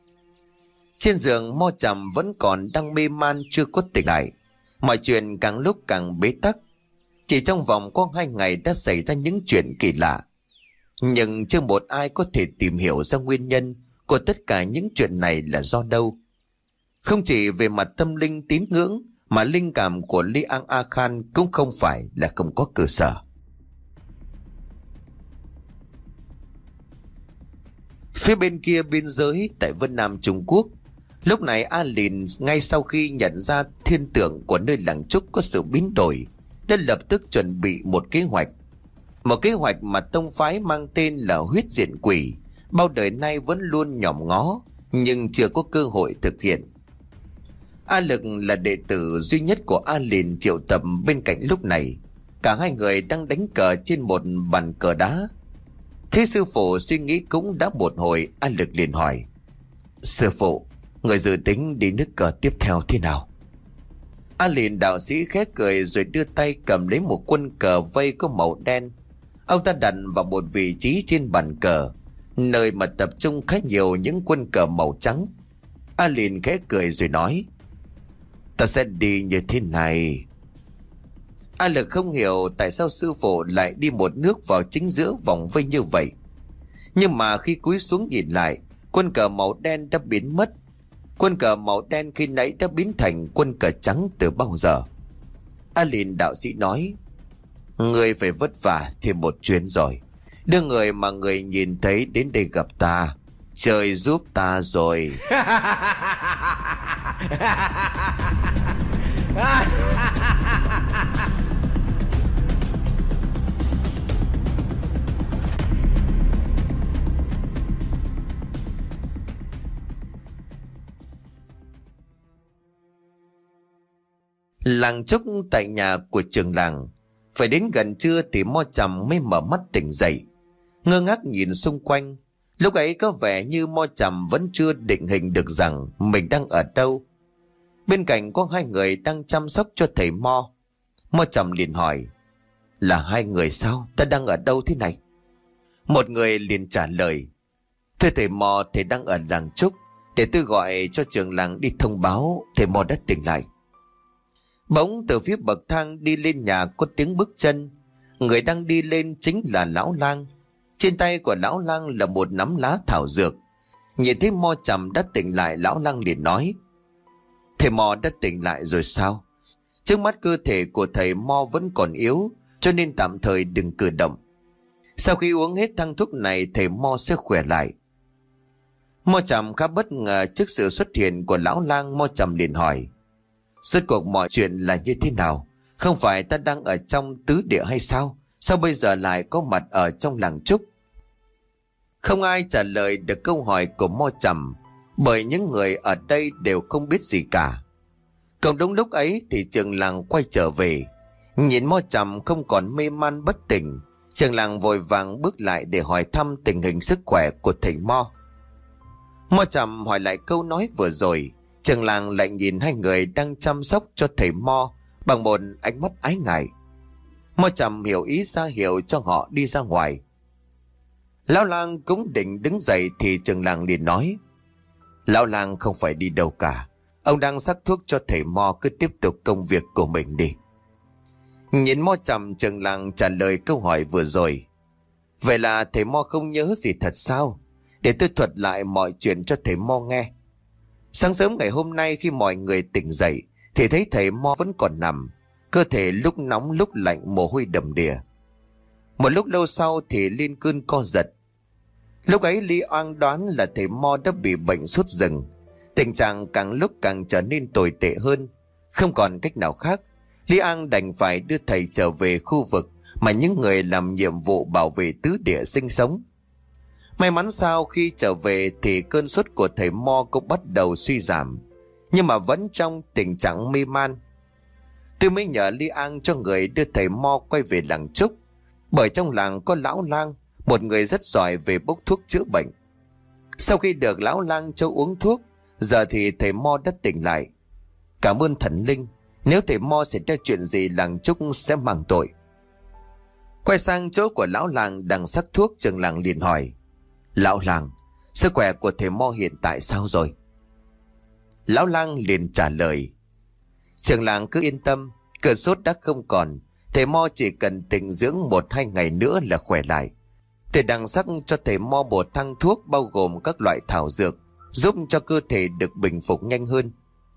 Trên giường Mo Trầm vẫn còn đang mê man chưa có tỉnh lại. Mọi chuyện càng lúc càng bế tắc. Chỉ trong vòng có hai ngày đã xảy ra những chuyện kỳ lạ. Nhưng chưa một ai có thể tìm hiểu ra nguyên nhân của tất cả những chuyện này là do đâu. Không chỉ về mặt tâm linh tín ngưỡng, mà linh cảm của Li An A Khan cũng không phải là không có cơ sở. Phía bên kia biên giới tại Vân Nam Trung Quốc, lúc này A Lìn ngay sau khi nhận ra thiên tượng của nơi làng Trúc có sự biến đổi, đã lập tức chuẩn bị một kế hoạch. Một kế hoạch mà tông phái mang tên là Huyết Diện Quỷ bao đời nay vẫn luôn nhòm ngó, nhưng chưa có cơ hội thực hiện. A Lực là đệ tử duy nhất của A Lìn triệu tập bên cạnh lúc này. Cả hai người đang đánh cờ trên một bàn cờ đá. Thế sư phụ suy nghĩ cũng đã một hồi, A Lực liền hỏi: Sư phụ, người dự tính đi nước cờ tiếp theo thế nào? A Lìn đạo sĩ khẽ cười rồi đưa tay cầm lấy một quân cờ vây có màu đen. Ông ta đặt vào một vị trí trên bàn cờ, nơi mà tập trung khá nhiều những quân cờ màu trắng. A Lìn khẽ cười rồi nói: Ta sẽ đi như thế này. A Lực không hiểu tại sao sư phụ lại đi một nước vào chính giữa vòng vây như vậy. Nhưng mà khi cúi xuống nhìn lại, quân cờ màu đen đã biến mất. Quân cờ màu đen khi nãy đã biến thành quân cờ trắng từ bao giờ. A Lìn đạo sĩ nói: Người phải vất vả thêm một chuyến rồi. Đưa người mà người nhìn thấy đến đây gặp ta. Trời giúp ta rồi. Làng Trúc tại nhà của trường làng. Phải đến gần trưa thì Mo Trầm mới mở mắt tỉnh dậy, ngơ ngác nhìn xung quanh. Lúc ấy có vẻ như Mo Trầm vẫn chưa định hình được rằng mình đang ở đâu. Bên cạnh có hai người đang chăm sóc cho thầy Mo. Mo Trầm liền hỏi: Là hai người sao? Ta đang ở đâu thế này? Một người liền trả lời: Thưa thầy Mo, thầy đang ở làng Trúc. Để tôi gọi cho trường làng đi thông báo thầy Mo đã tỉnh lại. Bỗng từ phía bậc thang đi lên nhà có tiếng bước chân. Người đang đi lên chính là lão lang. Trên tay của lão lang là một nắm lá thảo dược. Nhìn thấy Mo Trầm đã tỉnh lại, lão lang liền nói: Thầy Mo đã tỉnh lại rồi sao? Trước mắt cơ thể của thầy Mo vẫn còn yếu, cho nên tạm thời đừng cử động. Sau khi uống hết thang thuốc này, thầy Mo sẽ khỏe lại. Mo Trầm khá bất ngờ trước sự xuất hiện của lão lang. Mo Trầm liền hỏi: rốt cuộc mọi chuyện là như thế nào? Không phải ta đang ở trong tứ địa hay sao? Sao bây giờ lại có mặt ở trong làng Trúc? Không ai trả lời được câu hỏi của Mo Trầm, bởi những người ở đây đều không biết gì cả. Còn đúng lúc ấy thì trường làng quay trở về. Nhìn Mo Trầm không còn mê man bất tỉnh, trường làng vội vàng bước lại để hỏi thăm tình hình sức khỏe của thầy Mo. Mo Trầm hỏi lại câu nói vừa rồi. Trường làng lại nhìn hai người đang chăm sóc cho thầy Mo bằng một ánh mắt ái ngại. Mo Trầm hiểu ý ra hiệu cho họ đi ra ngoài. Lão lang cũng định đứng dậy thì trường làng liền nói: lão lang không phải đi đâu cả. Ông đang sắc thuốc cho thầy Mo, cứ tiếp tục công việc của mình đi. Nhìn Mo Trầm, trường làng trả lời câu hỏi vừa rồi: vậy là thầy Mo không nhớ gì thật sao? Để tôi thuật lại mọi chuyện cho thầy Mo nghe. Sáng sớm ngày hôm nay khi mọi người tỉnh dậy thì thấy thầy Mo vẫn còn nằm, cơ thể lúc nóng lúc lạnh, mồ hôi đầm đìa. Một lúc lâu sau thì lên cơn co giật. Lúc ấy Lý Oang đoán là thầy Mo đã bị bệnh sốt rừng. Tình trạng càng lúc càng trở nên tồi tệ hơn. Không còn cách nào khác, Lý Oang đành phải đưa thầy trở về khu vực mà những người làm nhiệm vụ bảo vệ tứ địa sinh sống. May mắn sao khi trở về thì cơn sốt của thầy Mo cũng bắt đầu suy giảm, nhưng mà vẫn trong tình trạng mê man. Tôi mới nhờ Lý Oang cho người đưa thầy Mo quay về làng Trúc, bởi trong làng có lão lang, một người rất giỏi về bốc thuốc chữa bệnh. Sau khi được lão lang cho uống thuốc, giờ thì thầy Mo đã tỉnh lại. Cảm ơn thần linh, nếu thầy Mo xảy ra chuyện gì làng Trúc sẽ mang tội. Quay sang chỗ của lão lang đang sắc thuốc, trường làng liền hỏi: lão lang, sức khỏe của thầy Mo hiện tại sao rồi? Lão lang liền trả lời: trường làng cứ yên tâm, cơn sốt đã không còn. Thầy Mo chỉ cần tĩnh dưỡng một hai ngày nữa là khỏe lại. Tôi đang sắc cho thầy Mo một thang thuốc bao gồm các loại thảo dược, giúp cho cơ thể được bình phục nhanh hơn.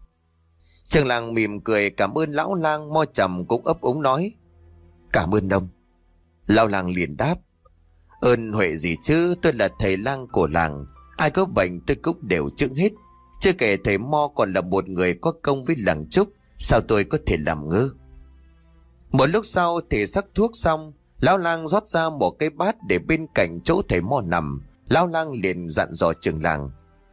Trường làng mỉm cười cảm ơn lão lang. Mo Trầm cũng ấp úng nói: cảm ơn ông. Lão lang liền đáp: ơn huệ gì chứ, tôi là thầy lang của làng, ai có bệnh tôi cũng đều chữa hết. Chưa kể thầy Mo còn là một người có công với làng Trúc, sao tôi có thể làm ngơ. Một lúc sau thì sắc thuốc xong, lão lang rót ra một cái bát để bên cạnh chỗ thầy Mo nằm. Lão lang liền dặn dò trường làng: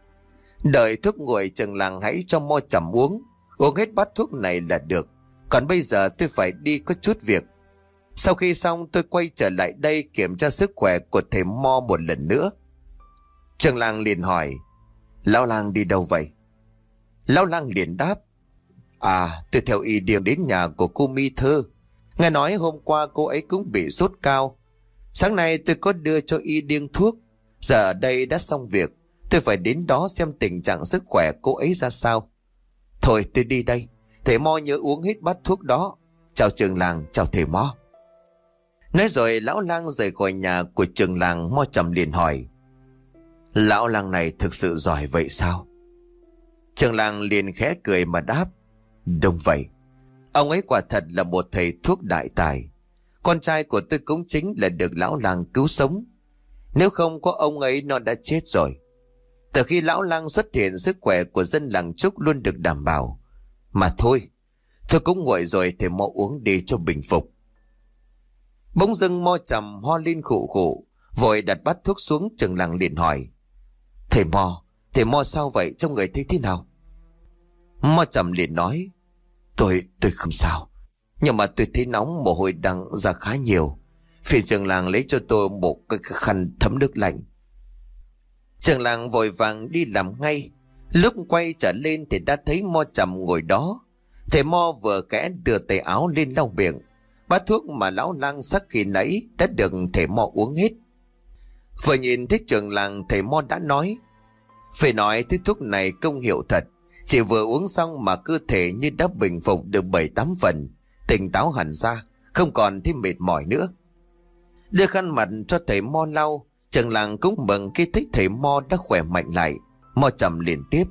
đợi thuốc nguội, trường làng hãy cho Mo Trầm uống. Uống hết bát thuốc này là được. Còn bây giờ tôi phải đi có chút việc. Sau khi xong tôi quay trở lại đây kiểm tra sức khỏe của thầy Mo một lần nữa. Trường làng liền hỏi: lão lang đi đâu vậy? Lão lang liền đáp: à, tôi theo y điềng đến nhà của cô Mi Thơ. Nghe nói hôm qua cô ấy cũng bị sốt cao. Sáng nay tôi có đưa cho y điêng thuốc. Giờ ở đây đã xong việc, tôi phải đến đó xem tình trạng sức khỏe cô ấy ra sao. Thôi tôi đi đây, thầy Mo nhớ uống hết bát thuốc đó. Chào trường làng, chào thầy Mo. Nói rồi lão lang rời khỏi nhà của trường làng. Mo Trầm liền hỏi: lão lang này thực sự giỏi vậy sao? Trường làng liền khẽ cười mà đáp: đúng vậy, ông ấy quả thật là một thầy thuốc đại tài. Con trai của tôi cũng chính là được lão lang cứu sống. Nếu không có ông ấy nó đã chết rồi. Từ khi lão lang xuất hiện, sức khỏe của dân làng Trúc luôn được đảm bảo. Mà thôi, thôi cũng nguội rồi, thầy Mo uống đi cho bình phục. Bỗng dưng Mo Trầm ho lên khụ khụ, vội đặt bát thuốc xuống. Trường làng liền hỏi: thầy Mo, thầy Mo sao vậy, trong người thấy thế nào? Mo Trầm liền nói: Tôi, tôi không sao, nhưng mà tôi thấy nóng, mồ hôi đang ra khá nhiều. Phiền trường làng lấy cho tôi một cái khăn thấm nước lạnh. Trường làng vội vàng đi làm ngay. Lúc quay trở lên thì đã thấy Mo Trầm ngồi đó. Thầy Mo vừa kẽ đưa tay áo lên lau miệng. Bát thuốc mà lão lang sắc khi nãy đã được thầy Mo uống hết. Vừa nhìn thấy trường làng, thầy Mo đã nói: phải nói thứ thuốc này công hiệu thật. Chỉ vừa uống xong mà cơ thể như đã bình phục được bảy tám phần, tỉnh táo hẳn ra, không còn thấy mệt mỏi nữa. Đưa khăn mặt cho thầy Mo lau. Trường làng cũng mừng khi thấy thầy Mo đã khỏe mạnh lại. Mo Trầm liền tiếp: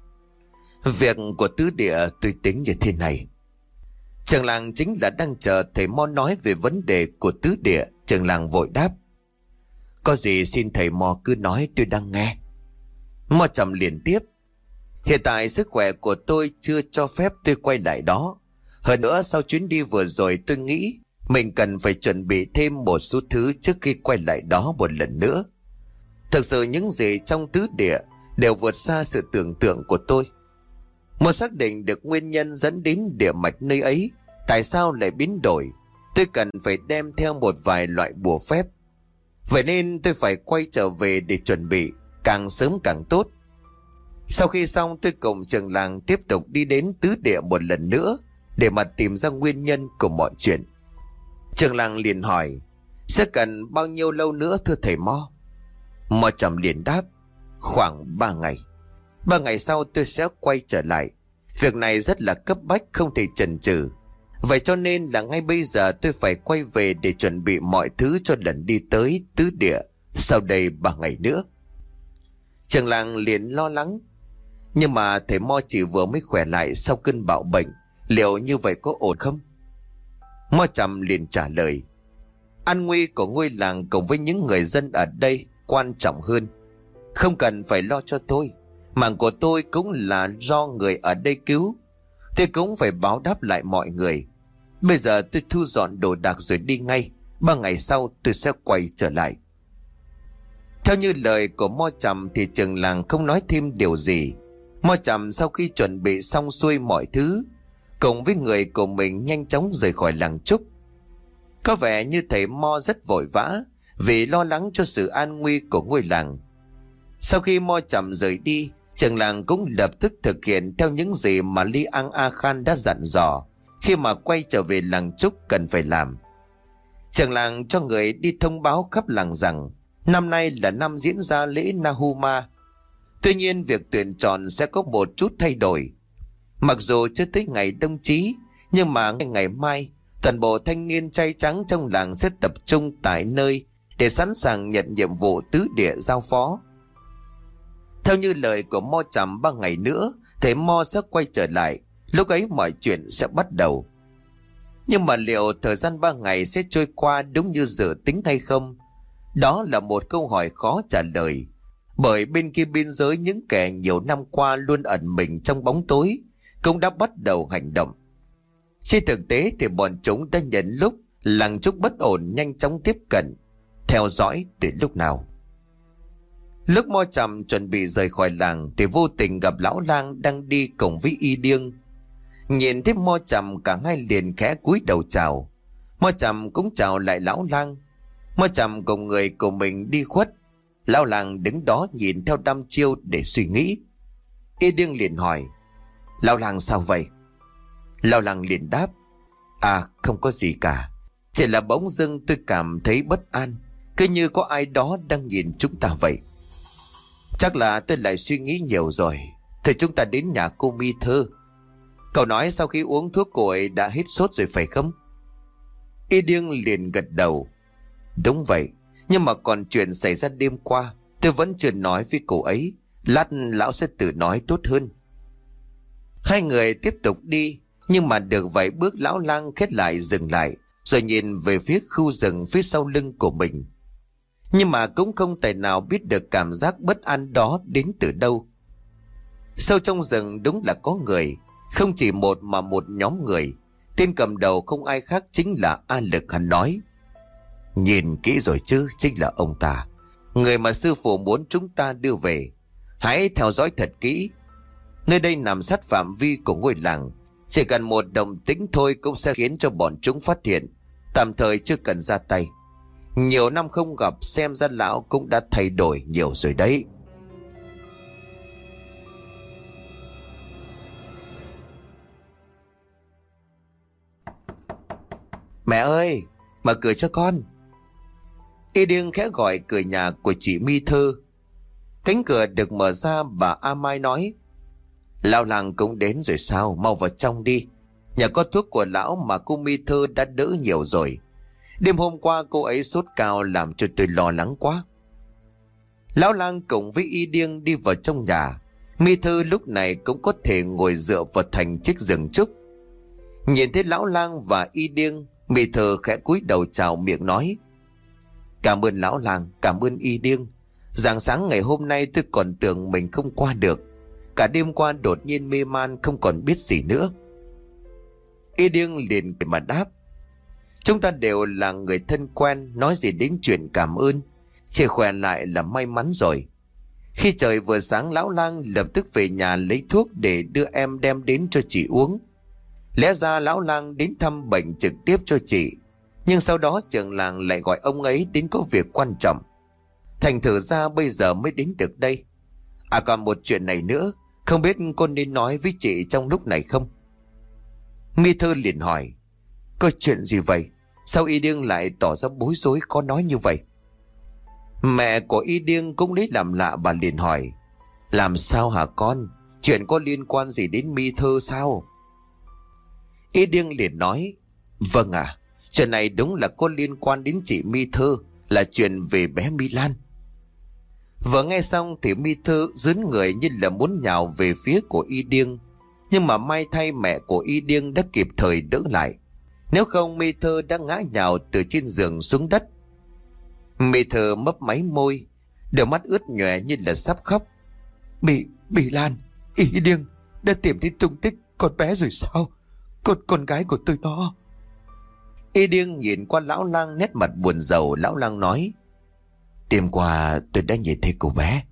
việc của tứ địa tôi tính như thế này. Trường làng chính là đang chờ thầy Mo nói về vấn đề của tứ địa. Trường làng vội đáp: có gì xin thầy Mo cứ nói, tôi đang nghe. Mo Trầm liền tiếp: Hiện tại sức khỏe của tôi chưa cho phép tôi quay lại đó. Hơn nữa sau chuyến đi vừa rồi tôi nghĩ mình cần phải chuẩn bị thêm một số thứ trước khi quay lại đó một lần nữa. Thực sự những gì trong tứ địa đều vượt xa sự tưởng tượng của tôi. Muốn xác định được nguyên nhân dẫn đến địa mạch nơi ấy tại sao lại biến đổi, tôi cần phải đem theo một vài loại bùa phép. Vậy nên tôi phải quay trở về để chuẩn bị, càng sớm càng tốt. Sau khi xong, tôi cùng trường làng tiếp tục đi đến tứ địa một lần nữa để mà tìm ra nguyên nhân của mọi chuyện. Trường làng liền hỏi: Sẽ cần bao nhiêu lâu nữa thưa thầy Mo? Mo Trầm liền đáp: Khoảng ba ngày. Ba ngày sau tôi sẽ quay trở lại. Việc này rất là cấp bách, không thể chần chừ. Vậy cho nên là ngay bây giờ tôi phải quay về để chuẩn bị mọi thứ cho lần đi tới tứ địa sau đây ba ngày nữa. Trường làng liền lo lắng: Nhưng mà thầy Mo chỉ vừa mới khỏe lại sau cơn bạo bệnh, liệu như vậy có ổn không? Mo Trầm liền trả lời: An nguy của ngôi làng cùng với những người dân ở đây quan trọng hơn. Không cần phải lo cho tôi. Mạng của tôi cũng là do người ở đây cứu. Tôi cũng phải báo đáp lại mọi người. Bây giờ tôi thu dọn đồ đạc rồi đi ngay. Ba ngày sau tôi sẽ quay trở lại. Theo như lời của Mo Trầm thì trường làng không nói thêm điều gì. Mo Trầm sau khi chuẩn bị xong xuôi mọi thứ, cùng với người của mình nhanh chóng rời khỏi làng Trúc. Có vẻ như thầy Mo rất vội vã vì lo lắng cho sự an nguy của ngôi làng. Sau khi Mo Trầm rời đi, trường làng cũng lập tức thực hiện theo những gì mà Li Ang A Khan đã dặn dò khi mà quay trở về làng Trúc cần phải làm. Trường làng cho người đi thông báo khắp làng rằng năm nay là năm diễn ra lễ Nahuma. Tuy nhiên việc tuyển chọn sẽ có một chút thay đổi. Mặc dù chưa tới ngày đông chí, nhưng mà ngày, ngày mai toàn bộ thanh niên trai trắng trong làng sẽ tập trung tại nơi để sẵn sàng nhận nhiệm vụ tứ địa giao phó. Theo như lời của Mo Trầm, ba ngày nữa thầy Mo sẽ quay trở lại. Lúc ấy mọi chuyện sẽ bắt đầu. Nhưng mà liệu thời gian ba ngày sẽ trôi qua đúng như dự tính hay không? Đó là một câu hỏi khó trả lời. Bởi bên kia biên giới những kẻ nhiều năm qua luôn ẩn mình trong bóng tối cũng đã bắt đầu hành động. Trên thực tế thì bọn chúng đã nhận lúc làng Trúc bất ổn nhanh chóng tiếp cận, theo dõi từ lúc nào. Lúc Mo Trầm chuẩn bị rời khỏi làng thì vô tình gặp lão lang đang đi cùng với Y Điêng. Nhìn thấy Mo Trầm, cả hai liền khẽ cúi đầu chào. Mo Trầm cũng chào lại lão lang. Mo Trầm cùng người của mình đi khuất. Lão lang đứng đó nhìn theo đăm chiêu để suy nghĩ. Y Điêng liền hỏi: Lão lang sao vậy? Lão lang liền đáp: À không có gì cả. Chỉ là bỗng dưng tôi cảm thấy bất an, cứ như có ai đó đang nhìn chúng ta vậy. Chắc là tôi lại suy nghĩ nhiều rồi. Thì chúng ta đến nhà cô Mi Thơ. Cậu nói sau khi uống thuốc cô ấy đã hết sốt rồi phải không? Y Điêng liền gật đầu: Đúng vậy. Nhưng mà còn chuyện xảy ra đêm qua tôi vẫn chưa nói với cô ấy. Lát lão sẽ tự nói tốt hơn. Hai người tiếp tục đi. Nhưng mà được vài bước lão lang khét lại dừng lại, rồi nhìn về phía khu rừng phía sau lưng của mình. Nhưng mà cũng không tài nào biết được cảm giác bất an đó đến từ đâu. Sâu trong rừng đúng là có người. Không chỉ một mà một nhóm người. Tên cầm đầu không ai khác chính là A Lực. Hắn nói: Nhìn kỹ rồi chứ, chính là ông ta, người mà sư phụ muốn chúng ta đưa về. Hãy theo dõi thật kỹ. Nơi đây nằm sát phạm vi của ngôi làng. Chỉ cần một động tĩnh thôi cũng sẽ khiến cho bọn chúng phát hiện. Tạm thời chưa cần ra tay. Nhiều năm không gặp, xem ra lão cũng đã thay đổi nhiều rồi đấy. Mẹ ơi, mở cửa cho con. Y Điêng khẽ gọi cửa nhà của chị Mi Thơ. Cánh cửa được mở ra, bà A Mai nói: Lão làng cũng đến rồi sao? Mau vào trong đi. Nhà có thuốc của lão mà cô Mi Thơ đã đỡ nhiều rồi. Đêm hôm qua cô ấy sốt cao làm cho tôi lo lắng quá. Lão lang cùng với Y Điêng đi vào trong nhà. Mi Thơ lúc này cũng có thể ngồi dựa vào thành chiếc giường trúc. Nhìn thấy lão lang và Y Điêng, Mi Thơ khẽ cúi đầu chào miệng nói: Cảm ơn lão lang, cảm ơn Y Điêng. Rạng sáng ngày hôm nay tôi còn tưởng mình không qua được. Cả đêm qua đột nhiên mê man không còn biết gì nữa. Y Điêng liền mà đáp: Chúng ta đều là người thân quen, nói gì đến chuyện cảm ơn. Chỉ khỏe lại là may mắn rồi. Khi trời vừa sáng, lão lang lập tức về nhà lấy thuốc để đưa em đem đến cho chị uống. Lẽ ra lão lang đến thăm bệnh trực tiếp cho chị, nhưng sau đó trưởng làng lại gọi ông ấy đến có việc quan trọng. Thành thử ra bây giờ mới đến được đây. À còn một chuyện này nữa, không biết con nên nói với chị trong lúc này không? Mi Thư liền hỏi: Có chuyện gì vậy? Sao Y Điêng lại tỏ ra bối rối có nói như vậy? Mẹ của Y Điêng cũng lấy làm lạ, bà liền hỏi: Làm sao hả con? Chuyện có liên quan gì đến Mi Thư sao? Y Điêng liền nói: Vâng ạ, à, chuyện này đúng là có liên quan đến chị Mi Thư, là chuyện về bé Mi Lan. Vừa nghe xong thì Mi Thư dướn người như là muốn nhào về phía của Y Điêng, nhưng mà may thay mẹ của Y Điêng đã kịp thời đỡ lại. Nếu không Mi Thư đã ngã nhào từ trên giường xuống đất. Mi Thư mấp máy môi, đôi mắt ướt nhòe như là sắp khóc. Bị, bị Lan, Y Điêng đã tìm thấy tung tích con bé rồi sao? Con, con gái của tôi đó. Y Điêng nhìn qua lão lang nét mặt buồn rầu. Lão lang nói: Đêm qua tôi đã nhìn thấy cô bé.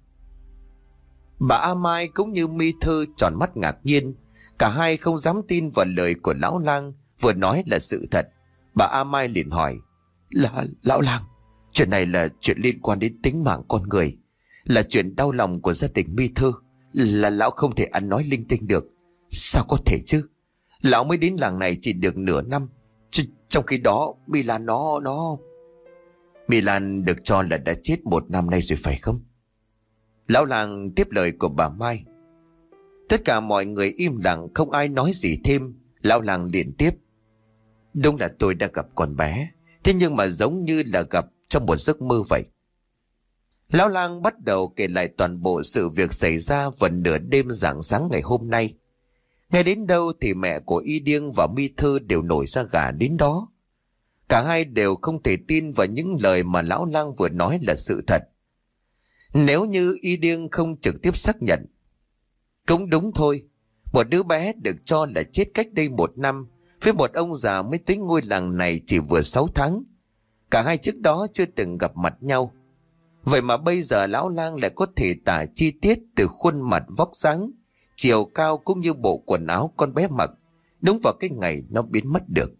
Bà A Mai cũng như Mi Thư tròn mắt ngạc nhiên. Cả hai không dám tin vào lời của lão lang vừa nói là sự thật. Bà A Mai liền hỏi: Là lão lang, chuyện này là chuyện liên quan đến tính mạng con người, là chuyện đau lòng của gia đình Mi Thư, là lão không thể ăn nói linh tinh được. Sao có thể chứ? Lão mới đến làng này chỉ được nửa năm, Ch trong khi đó Mi Lan nó nó Mi Lan được cho là đã chết một năm nay rồi phải không? Lão làng tiếp lời của bà Mai. Tất cả mọi người im lặng, không ai nói gì thêm. Lão làng liền tiếp: Đúng là tôi đã gặp con bé, thế nhưng mà giống như là gặp trong một giấc mơ vậy. Lão lang bắt đầu kể lại toàn bộ sự việc xảy ra vào nửa đêm rạng sáng ngày hôm nay. Ngay đến đâu thì mẹ của Y Điêng và Mi Thư đều nổi da gà đến đó. Cả hai đều không thể tin vào những lời mà lão lang vừa nói là sự thật. Nếu như Y Điêng không trực tiếp xác nhận. Cũng đúng thôi, một đứa bé được cho là chết cách đây một năm, với một ông già mới tới ngôi làng này chỉ vừa sáu tháng. Cả hai trước đó chưa từng gặp mặt nhau. Vậy mà bây giờ lão lang lại có thể tả chi tiết từ khuôn mặt, vóc dáng, chiều cao cũng như bộ quần áo con bé mặc, đúng vào cái ngày nó biến mất được.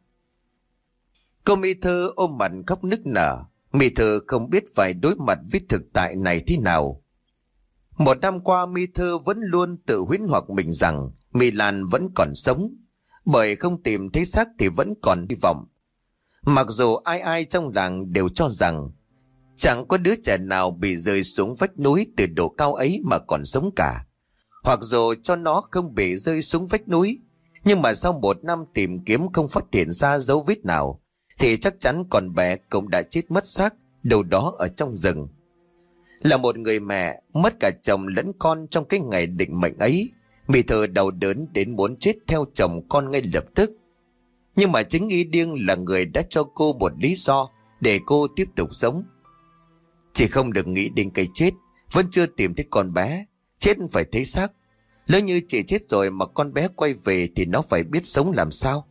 Cô Mi Thư ôm mặt khóc nức nở. Mi Thư không biết phải đối mặt với thực tại này thế nào. Một năm qua Mi Thư vẫn luôn tự huyễn hoặc mình rằng Mi Lan vẫn còn sống, bởi không tìm thấy xác thì vẫn còn hy vọng. Mặc dù ai ai trong làng đều cho rằng chẳng có đứa trẻ nào bị rơi xuống vách núi từ độ cao ấy mà còn sống cả. Hoặc dù cho nó không bị rơi xuống vách núi, nhưng mà sau một năm tìm kiếm không phát hiện ra dấu vết nào, thì chắc chắn con bé cũng đã chết mất xác đâu đó ở trong rừng. Là một người mẹ mất cả chồng lẫn con trong cái ngày định mệnh ấy, Mi Thư đau đớn đến muốn chết theo chồng con ngay lập tức. Nhưng mà chính Y Điêng là người đã cho cô một lý do để cô tiếp tục sống. Chỉ không được nghĩ đến cái chết, vẫn chưa tìm thấy con bé, chết phải thấy xác. Lỡ như chị chết rồi mà con bé quay về thì nó phải biết sống làm sao.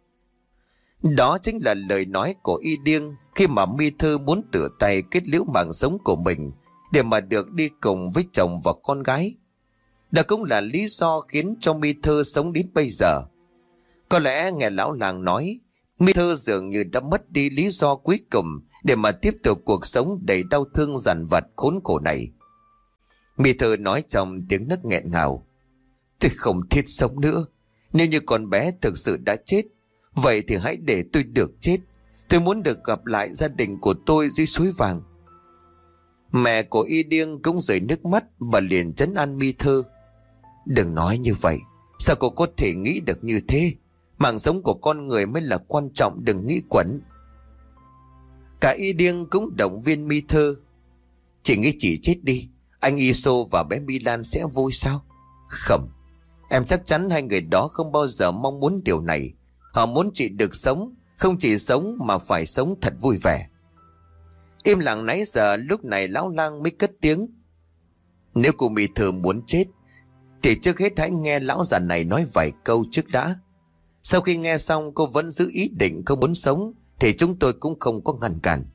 Đó chính là lời nói của Y Điêng khi mà Mi Thư muốn tự tay kết liễu mạng sống của mình để mà được đi cùng với chồng và con gái. Đó cũng là lý do khiến cho Mi Thư sống đến bây giờ. Có lẽ nghe lão làng nói, Mi Thư dường như đã mất đi lý do cuối cùng để mà tiếp tục cuộc sống đầy đau thương dằn vặt khốn khổ này. Mi Thư nói trong tiếng nấc nghẹn ngào: Tôi không thiết sống nữa. Nếu như con bé thực sự đã chết, vậy thì hãy để tôi được chết. Tôi muốn được gặp lại gia đình của tôi dưới suối vàng. Mẹ của Y Điêng cũng rơi nước mắt. Bà liền trấn an Mi Thư: Đừng nói như vậy. Sao cô có thể nghĩ được như thế? Mạng sống của con người mới là quan trọng, đừng nghĩ quẩn. Cả Y Điêng cũng động viên Mi Thư: Chị nghĩ chị chết đi, anh Y Sô và bé Mi Lan sẽ vui sao? Không, em chắc chắn hai người đó không bao giờ mong muốn điều này. Họ muốn chị được sống, không chỉ sống mà phải sống thật vui vẻ. Im lặng nãy giờ, lúc này lão lang mới cất tiếng. Nếu cô Mỹ Thư muốn chết thì trước hết hãy nghe lão già này nói vài câu trước đã. Sau khi nghe xong cô vẫn giữ ý định không muốn sống thì chúng tôi cũng không có ngăn cản.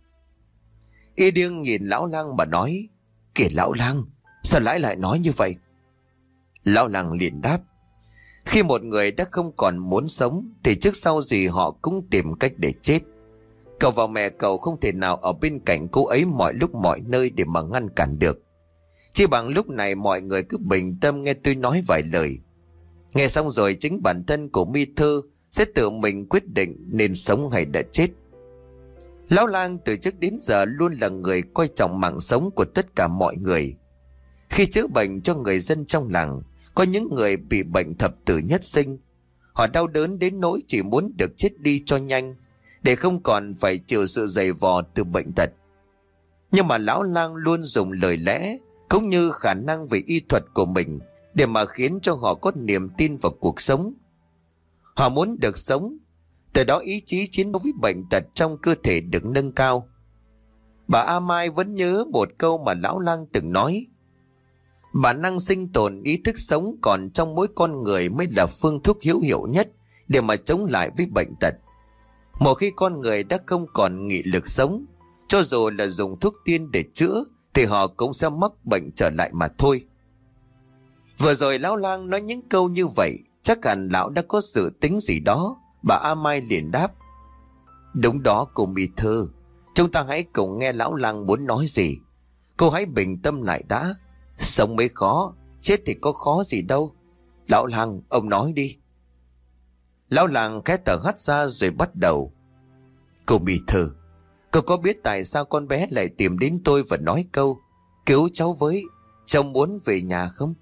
Y Điêng nhìn lão lang mà nói, kìa lão lang, sao lại lại nói như vậy? Lão lang liền đáp, khi một người đã không còn muốn sống thì trước sau gì họ cũng tìm cách để chết. Cậu và mẹ cậu không thể nào ở bên cạnh cô ấy mọi lúc mọi nơi để mà ngăn cản được. Chỉ bằng lúc này mọi người cứ bình tâm nghe tôi nói vài lời. Nghe xong rồi chính bản thân của Mỹ Thư sẽ tự mình quyết định nên sống hay đã chết. Lão lang từ trước đến giờ luôn là người coi trọng mạng sống của tất cả mọi người. Khi chữa bệnh cho người dân trong làng, có những người bị bệnh thập tử nhất sinh. Họ đau đớn đến nỗi chỉ muốn được chết đi cho nhanh, để không còn phải chịu sự dày vò từ bệnh tật. Nhưng mà lão lang luôn dùng lời lẽ cũng như khả năng về y thuật của mình để mà khiến cho họ có niềm tin vào cuộc sống. Họ muốn được sống, từ đó ý chí chiến đấu với bệnh tật trong cơ thể được nâng cao. Bà A Mai vẫn nhớ một câu mà lão lang từng nói: bản năng sinh tồn, ý thức sống còn trong mỗi con người mới là phương thuốc hữu hiệu nhất để mà chống lại với bệnh tật. Một khi con người đã không còn nghị lực sống, cho dù là dùng thuốc tiên để chữa thì họ cũng sẽ mắc bệnh trở lại mà thôi. Vừa rồi lão lang nói những câu như vậy, chắc hẳn lão đã có dự tính gì đó. Bà A Mai liền đáp, đúng đó cô Mỹ Thư, chúng ta hãy cùng nghe lão lang muốn nói gì. Cô hãy bình tâm lại đã. Sống mới khó, chết thì có khó gì đâu. Lão lang, ông nói đi. Lão lang khẽ thở hắt ra rồi bắt đầu. Cô Mỹ Thư, cô có biết tại sao con bé lại tìm đến tôi và nói câu cứu cháu với, cháu muốn về nhà không?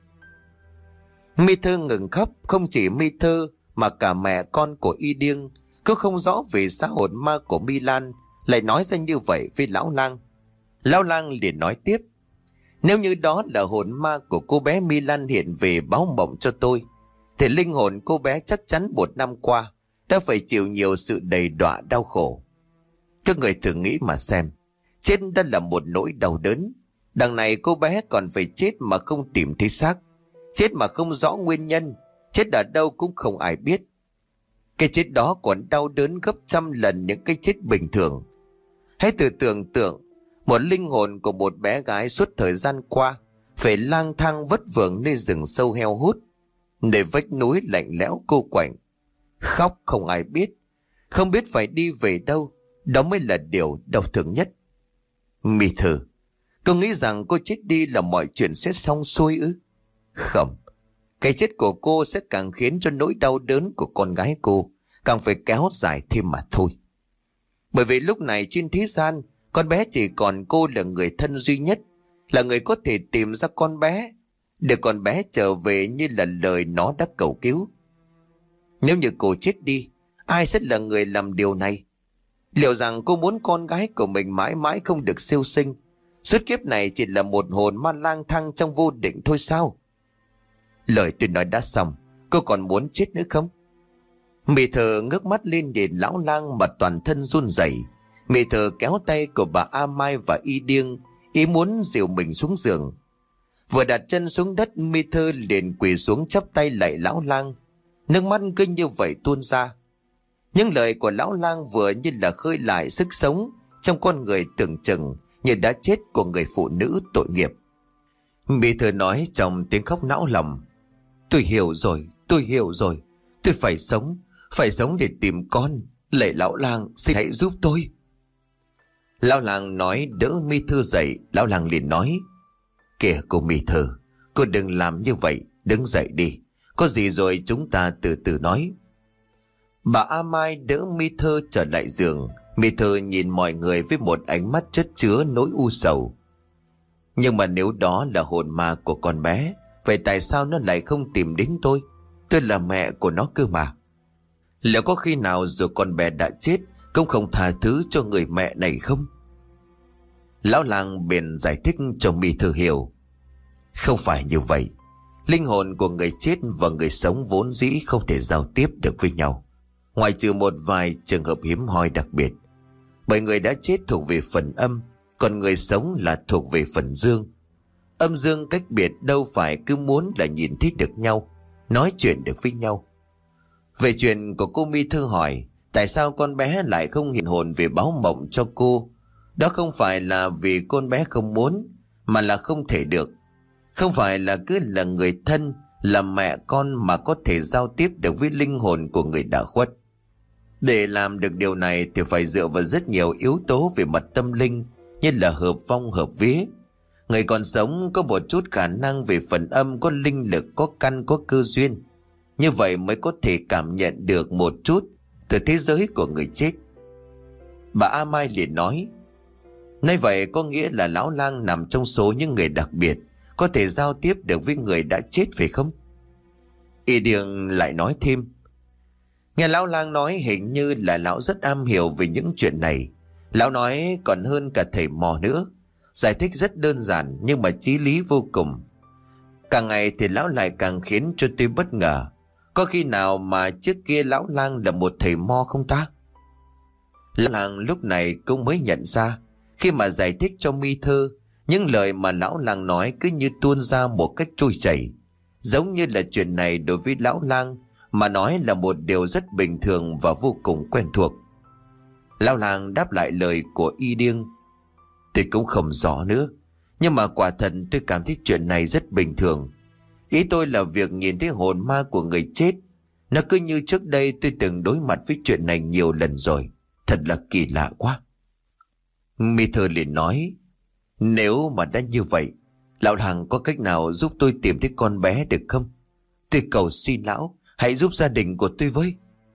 Mỹ Thư ngừng khóc. Không chỉ Mỹ Thư mà cả mẹ con của Y Điêng cứ không rõ vì sao hồn ma của My Lan lại nói ra như vậy với lão lang. Lão lang liền nói tiếp, nếu như đó là hồn ma của cô bé My Lan hiện về báo mộng cho tôi, thì linh hồn cô bé chắc chắn một năm qua đã phải chịu nhiều sự đầy đọa đau khổ. Các người thử nghĩ mà xem, chết đã là một nỗi đau đớn, đằng này cô bé còn phải chết mà không tìm thấy xác, chết mà không rõ nguyên nhân, chết ở đâu cũng không ai biết. Cái chết đó còn đau đớn gấp trăm lần những cái chết bình thường. Hãy tự tưởng tượng một linh hồn của một bé gái suốt thời gian qua phải lang thang vất vưởng nơi rừng sâu heo hút, nơi vách núi lạnh lẽo cô quạnh, khóc không ai biết, không biết phải đi về đâu. Đó mới là điều đau thương nhất. Mỹ Thư, cô nghĩ rằng cô chết đi là mọi chuyện sẽ xong xuôi ư? Không, cái chết của cô sẽ càng khiến cho nỗi đau đớn của con gái cô càng phải kéo dài thêm mà thôi. Bởi vì lúc này trên thế gian, con bé chỉ còn cô là người thân duy nhất, là người có thể tìm ra con bé, để con bé trở về như là lời nó đã cầu cứu. Nếu như cô chết đi, ai sẽ là người làm điều này? Liệu rằng cô muốn con gái của mình mãi mãi không được siêu sinh, suốt kiếp này chỉ là một hồn ma lang thang trong vô định thôi sao? Lời tôi nói đã xong, cô còn muốn chết nữa không? Mỹ Thư ngước mắt lên nhìn lão lang mà toàn thân run rẩy. Mỹ Thư kéo tay của bà A Mai và Y Điêng, ý muốn dìu mình xuống giường. Vừa đặt chân xuống đất, Mỹ Thư liền quỳ xuống chắp tay lạy lão lang, nước mắt cứ như vậy tuôn ra. Những lời của lão lang vừa như là khơi lại sức sống trong con người tưởng chừng như đã chết của người phụ nữ tội nghiệp. Mỹ Thư nói trong tiếng khóc não lòng, tôi hiểu rồi, tôi hiểu rồi, tôi phải sống, phải sống để tìm con. Lạy lão lang, xin hãy giúp tôi. Lão lang nói đỡ Mỹ Thư dậy. Lão lang liền nói, kìa cô Mỹ Thư, cô đừng làm như vậy, đứng dậy đi, có gì rồi chúng ta từ từ nói. Bà A Mai đỡ Mỹ Thư trở lại giường. Mỹ Thư nhìn mọi người với một ánh mắt chất chứa nỗi u sầu. Nhưng mà nếu đó là hồn ma của con bé, vậy tại sao nó lại không tìm đến tôi? Tôi là mẹ của nó cơ mà. Liệu có khi nào dù con bé đã chết cũng không tha thứ cho người mẹ này không? Lão lang bèn giải thích cho Mỹ Thư hiểu. Không phải như vậy. Linh hồn của người chết và người sống vốn dĩ không thể giao tiếp được với nhau, ngoại trừ một vài trường hợp hiếm hoi đặc biệt. Bởi người đã chết thuộc về phần âm, còn người sống là thuộc về phần dương. Âm dương cách biệt đâu phải cứ muốn là nhìn thấy được nhau, nói chuyện được với nhau. Về chuyện của cô Mi Thư hỏi tại sao con bé lại không hiện hồn về báo mộng cho cô, đó không phải là vì con bé không muốn, mà là không thể được. Không phải là cứ là người thân, là mẹ con mà có thể giao tiếp được với linh hồn của người đã khuất. Để làm được điều này thì phải dựa vào rất nhiều yếu tố về mặt tâm linh, như là hợp vong hợp vía. Người còn sống có một chút khả năng về phần âm, có linh lực, có căn, có cơ duyên. Như vậy mới có thể cảm nhận được một chút từ thế giới của người chết. Bà A Mai liền nói, nói vậy có nghĩa là lão lang nằm trong số những người đặc biệt, có thể giao tiếp được với người đã chết phải không? Y Điền lại nói thêm, nghe lão lang nói hình như là lão rất am hiểu về những chuyện này. Lão nói còn hơn cả thầy mò nữa. Giải thích rất đơn giản nhưng mà chí lý vô cùng. Càng ngày thì lão lại càng khiến cho tôi bất ngờ. Có khi nào mà trước kia lão lang là một thầy mo không ta? Lão lang lúc này cũng mới nhận ra, khi mà giải thích cho Mi Thư, những lời mà lão lang nói cứ như tuôn ra một cách trôi chảy. Giống như là chuyện này đối với lão lang mà nói là một điều rất bình thường và vô cùng quen thuộc. Lão lang đáp lại lời của Y Điên, tôi cũng không rõ nữa, nhưng mà quả thật tôi cảm thấy chuyện này rất bình thường. Ý tôi là việc nhìn thấy hồn ma của người chết, nó cứ như trước đây tôi từng đối mặt với chuyện này nhiều lần rồi. Thật là kỳ lạ quá. Mi Thư liền nói, nếu mà đã như vậy, lão Hằng có cách nào giúp tôi tìm thấy con bé được không? Tôi cầu xin lão, hãy giúp gia đình của tôi với.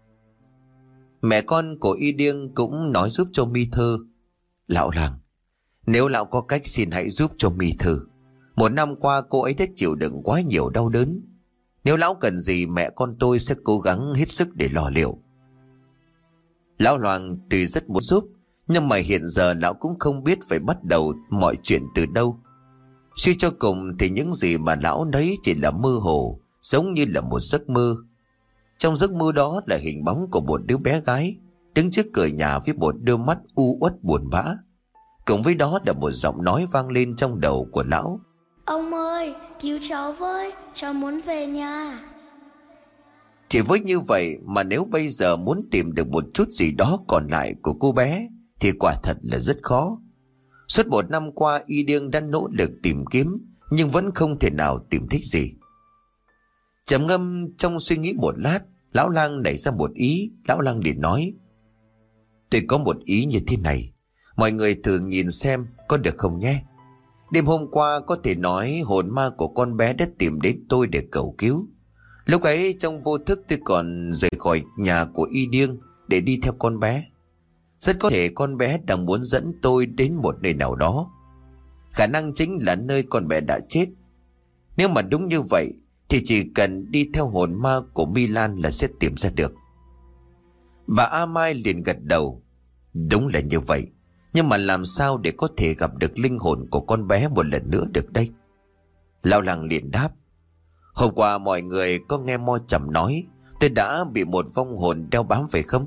Mẹ con của Y Điên cũng nói giúp cho Mi Thư. Lão Hằng, nếu lão có cách xin hãy giúp cho Mi Thư. Một năm qua cô ấy đã chịu đựng quá nhiều đau đớn. Nếu lão cần gì mẹ con tôi sẽ cố gắng hết sức để lo liệu. Lão Hoàng tuy rất muốn giúp, nhưng mà hiện giờ lão cũng không biết phải bắt đầu mọi chuyện từ đâu. Suy cho cùng thì những gì mà lão thấy chỉ là mơ hồ, giống như là một giấc mơ. Trong giấc mơ đó là hình bóng của một đứa bé gái đứng trước cửa nhà với một đôi mắt u uất buồn bã. Cùng với đó là một giọng nói vang lên trong đầu của lão. Ông ơi, cứu cháu với, cháu muốn về nhà. Chỉ với như vậy mà nếu bây giờ muốn tìm được một chút gì đó còn lại của cô bé thì quả thật là rất khó. Suốt một năm qua Y Điên đã nỗ lực tìm kiếm nhưng vẫn không thể nào tìm thấy gì. Trầm ngâm trong suy nghĩ một lát, lão lang nảy ra một ý. Lão lang liền nói, tôi có một ý như thế này, mọi người thử nhìn xem có được không nhé. Đêm hôm qua có thể nói hồn ma của con bé đã tìm đến tôi để cầu cứu. Lúc ấy trong vô thức tôi còn rời khỏi nhà của Y Điên để đi theo con bé. Rất có thể con bé đang muốn dẫn tôi đến một nơi nào đó. Khả năng chính là nơi con bé đã chết. Nếu mà đúng như vậy thì chỉ cần đi theo hồn ma của Milan là sẽ tìm ra được. Bà A Mai liền gật đầu. Đúng là như vậy. Nhưng mà làm sao để có thể gặp được linh hồn của con bé một lần nữa được đây? Lão Lăng liền đáp, hôm qua mọi người có nghe Mo Chầm nói tôi đã bị một vong hồn đeo bám phải không?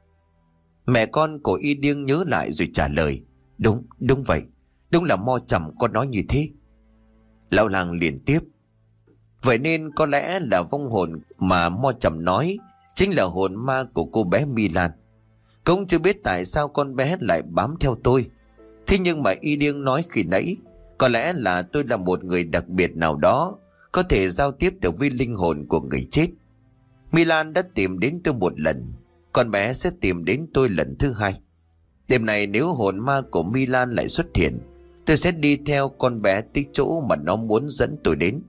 Mẹ con của Y Điên nhớ lại rồi trả lời, đúng, đúng vậy. Đúng là Mo Chầm có nói như thế. Lão Lăng liền tiếp, vậy nên có lẽ là vong hồn mà Mo Chầm nói chính là hồn ma của cô bé Milan. Cũng chưa biết tại sao con bé lại bám theo tôi. Thế nhưng mà Y Điên nói khi nãy, có lẽ là tôi là một người đặc biệt nào đó, có thể giao tiếp được với linh hồn của người chết. Milan đã tìm đến tôi một lần, con bé sẽ tìm đến tôi lần thứ hai. Đêm này nếu hồn ma của Milan lại xuất hiện, tôi sẽ đi theo con bé tới chỗ mà nó muốn dẫn tôi đến.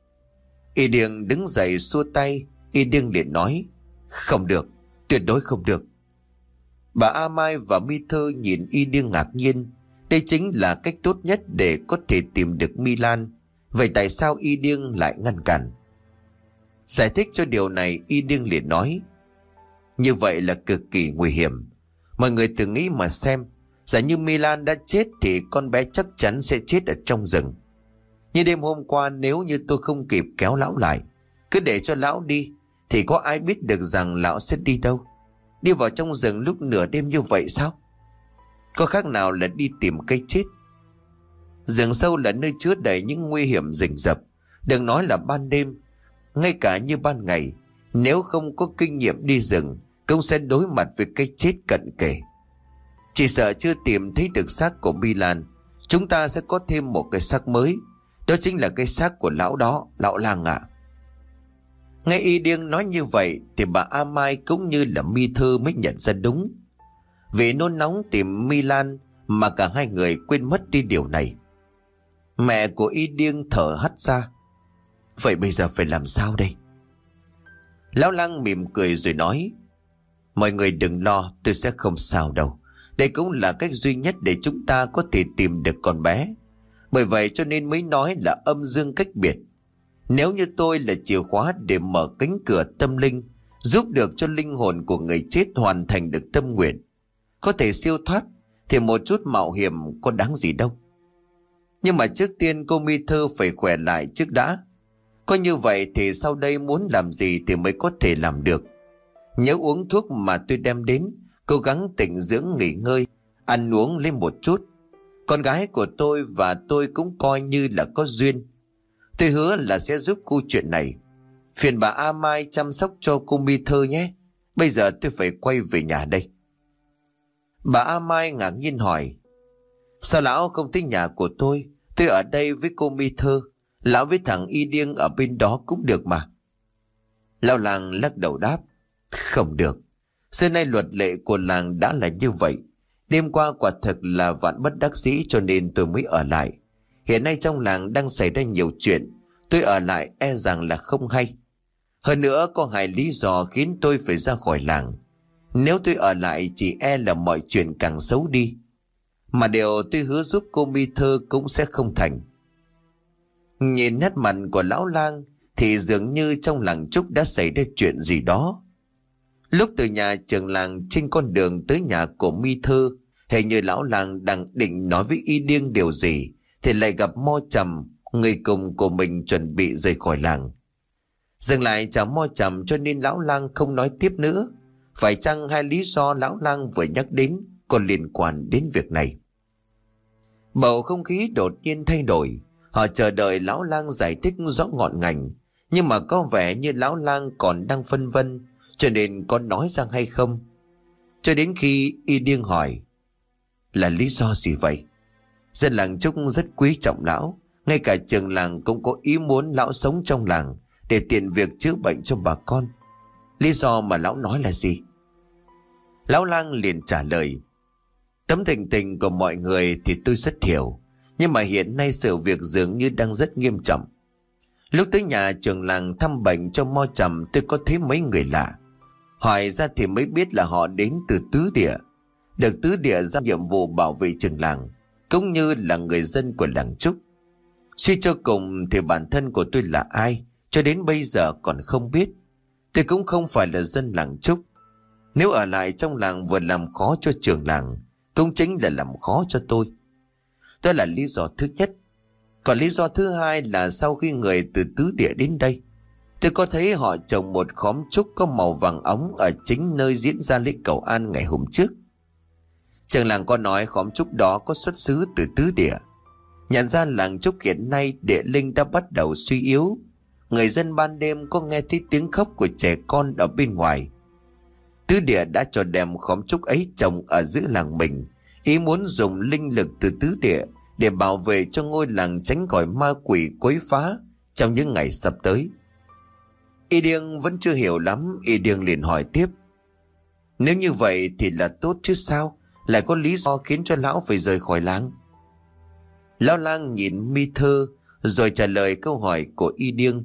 Y Điên đứng dậy xua tay. Y Điên liền nói, không được, tuyệt đối không được. Bà A Mai và Mi Thư nhìn Y Điên ngạc nhiên. Đây chính là cách tốt nhất để có thể tìm được Milan. Vậy tại sao Y Điên lại ngăn cản? Giải thích cho điều này, Y Điên liền nói, như vậy là cực kỳ nguy hiểm. Mọi người tự nghĩ mà xem, giả như Milan đã chết thì con bé chắc chắn sẽ chết ở trong rừng. Như đêm hôm qua, nếu như tôi không kịp kéo lão lại, cứ để cho lão đi, thì có ai biết được rằng lão sẽ đi đâu? Đi vào trong rừng lúc nửa đêm như vậy sao? có khác nào là đi tìm cái chết. Rừng sâu là nơi chứa đầy những nguy hiểm rình rập, đừng nói là ban đêm, ngay cả như ban ngày, nếu không có kinh nghiệm đi rừng cũng sẽ đối mặt với cái chết cận kề. Chỉ sợ chưa tìm thấy được xác của Milan, chúng ta sẽ có thêm một cái xác mới. Đó chính là cái xác của lão đó, lão lang ạ. Nghe Y Điêng nói như vậy thì bà A Mai cũng như là Mi Thơ mới nhận ra đúng. Vì nôn nóng tìm Milan mà cả hai người quên mất đi điều này. Mẹ của Y Điêng thở hắt ra. Vậy bây giờ phải làm sao đây? Lão lang mỉm cười rồi nói, mọi người đừng lo, tôi sẽ không sao đâu. Đây cũng là cách duy nhất để chúng ta có thể tìm được con bé. Bởi vậy cho nên mới nói là âm dương cách biệt. Nếu như tôi là chìa khóa để mở cánh cửa tâm linh, giúp được cho linh hồn của người chết hoàn thành được tâm nguyện, có thể siêu thoát, thì một chút mạo hiểm có đáng gì đâu. Nhưng mà trước tiên cô Mi Thơ phải khỏe lại trước đã. Có như vậy thì sau đây muốn làm gì thì mới có thể làm được. Nhớ uống thuốc mà tôi đem đến, cố gắng tĩnh dưỡng nghỉ ngơi, ăn uống lên một chút. Con gái của tôi và tôi cũng coi như là có duyên. Tôi hứa là sẽ giúp cô chuyện này. Phiền bà A Mai chăm sóc cho cô Mi Thơ nhé. Bây giờ tôi phải quay về nhà đây. Bà A Mai ngạc nhiên hỏi, sao lão không tới nhà của tôi? Tôi ở đây với cô Mi Thơ. Lão với thằng Y Điêng ở bên đó cũng được mà. Lão làng lắc đầu đáp, không được. Xưa nay luật lệ của làng đã là như vậy. Đêm qua quả thực là vạn bất đắc dĩ cho nên tôi mới ở lại. Hiện nay trong làng đang xảy ra nhiều chuyện, tôi ở lại e rằng là không hay. Hơn nữa có hai lý do khiến tôi phải ra khỏi làng. Nếu tôi ở lại chỉ e là mọi chuyện càng xấu đi. Mà điều tôi hứa giúp cô Mi Thơ cũng sẽ không thành. Nhìn nét mặt của lão lang thì dường như trong làng Trúc đã xảy ra chuyện gì đó. Lúc từ nhà trường làng trên con đường tới nhà của Mi Thơ, hình như lão lang đang định nói với Y Điêng điều gì thì lại gặp Mo Trầm, người cùng của mình chuẩn bị rời khỏi làng. Dừng lại chào Mo Trầm cho nên lão lang không nói tiếp nữa. Phải chăng hai lý do lão lang vừa nhắc đến còn liên quan đến việc này? Bầu không khí đột nhiên thay đổi. Họ chờ đợi lão lang giải thích rõ ngọn ngành, nhưng mà có vẻ như lão lang còn đang phân vân, cho nên có nói ra hay không. Cho đến khi Y Điêng hỏi, là lý do gì vậy? Dân làng Trúc rất quý trọng lão, ngay cả trường làng cũng có ý muốn lão sống trong làng để tiện việc chữa bệnh cho bà con. Lý do mà lão nói là gì? Lão lang liền trả lời, tấm tình tình của mọi người thì tôi rất hiểu, nhưng mà hiện nay sự việc dường như đang rất nghiêm trọng. Lúc tới nhà trường làng thăm bệnh cho Mo Trầm, tôi có thấy mấy người lạ. Hỏi ra thì mới biết là họ đến từ Tứ Địa, được Tứ Địa giao nhiệm vụ bảo vệ trường làng, cũng như là người dân của làng Trúc. Suy cho cùng thì bản thân của tôi là ai, cho đến bây giờ còn không biết. Tôi cũng không phải là dân làng Trúc. Nếu ở lại trong làng vừa làm khó cho trường làng, cũng chính là làm khó cho tôi. Đó là lý do thứ nhất. Còn lý do thứ hai là sau khi người từ Tứ Địa đến đây, tôi có thấy họ trồng một khóm trúc có màu vàng óng ở chính nơi diễn ra lễ cầu an ngày hôm trước. Trường làng có nói khóm trúc đó có xuất xứ từ Tứ Địa. Nhận ra làng Trúc hiện nay địa linh đã bắt đầu suy yếu. Người dân ban đêm có nghe thấy tiếng khóc của trẻ con ở bên ngoài. Tứ Địa đã cho đem khóm trúc ấy trồng ở giữa làng mình, ý muốn dùng linh lực từ Tứ Địa để bảo vệ cho ngôi làng tránh khỏi ma quỷ quấy phá trong những ngày sắp tới. Y Điêng vẫn chưa hiểu lắm. Y Điêng liền hỏi tiếp, nếu như vậy thì là tốt chứ sao, lại có lý do khiến cho lão phải rời khỏi làng? Lão lang nhìn Mi Thơ rồi trả lời câu hỏi của Y Điêng.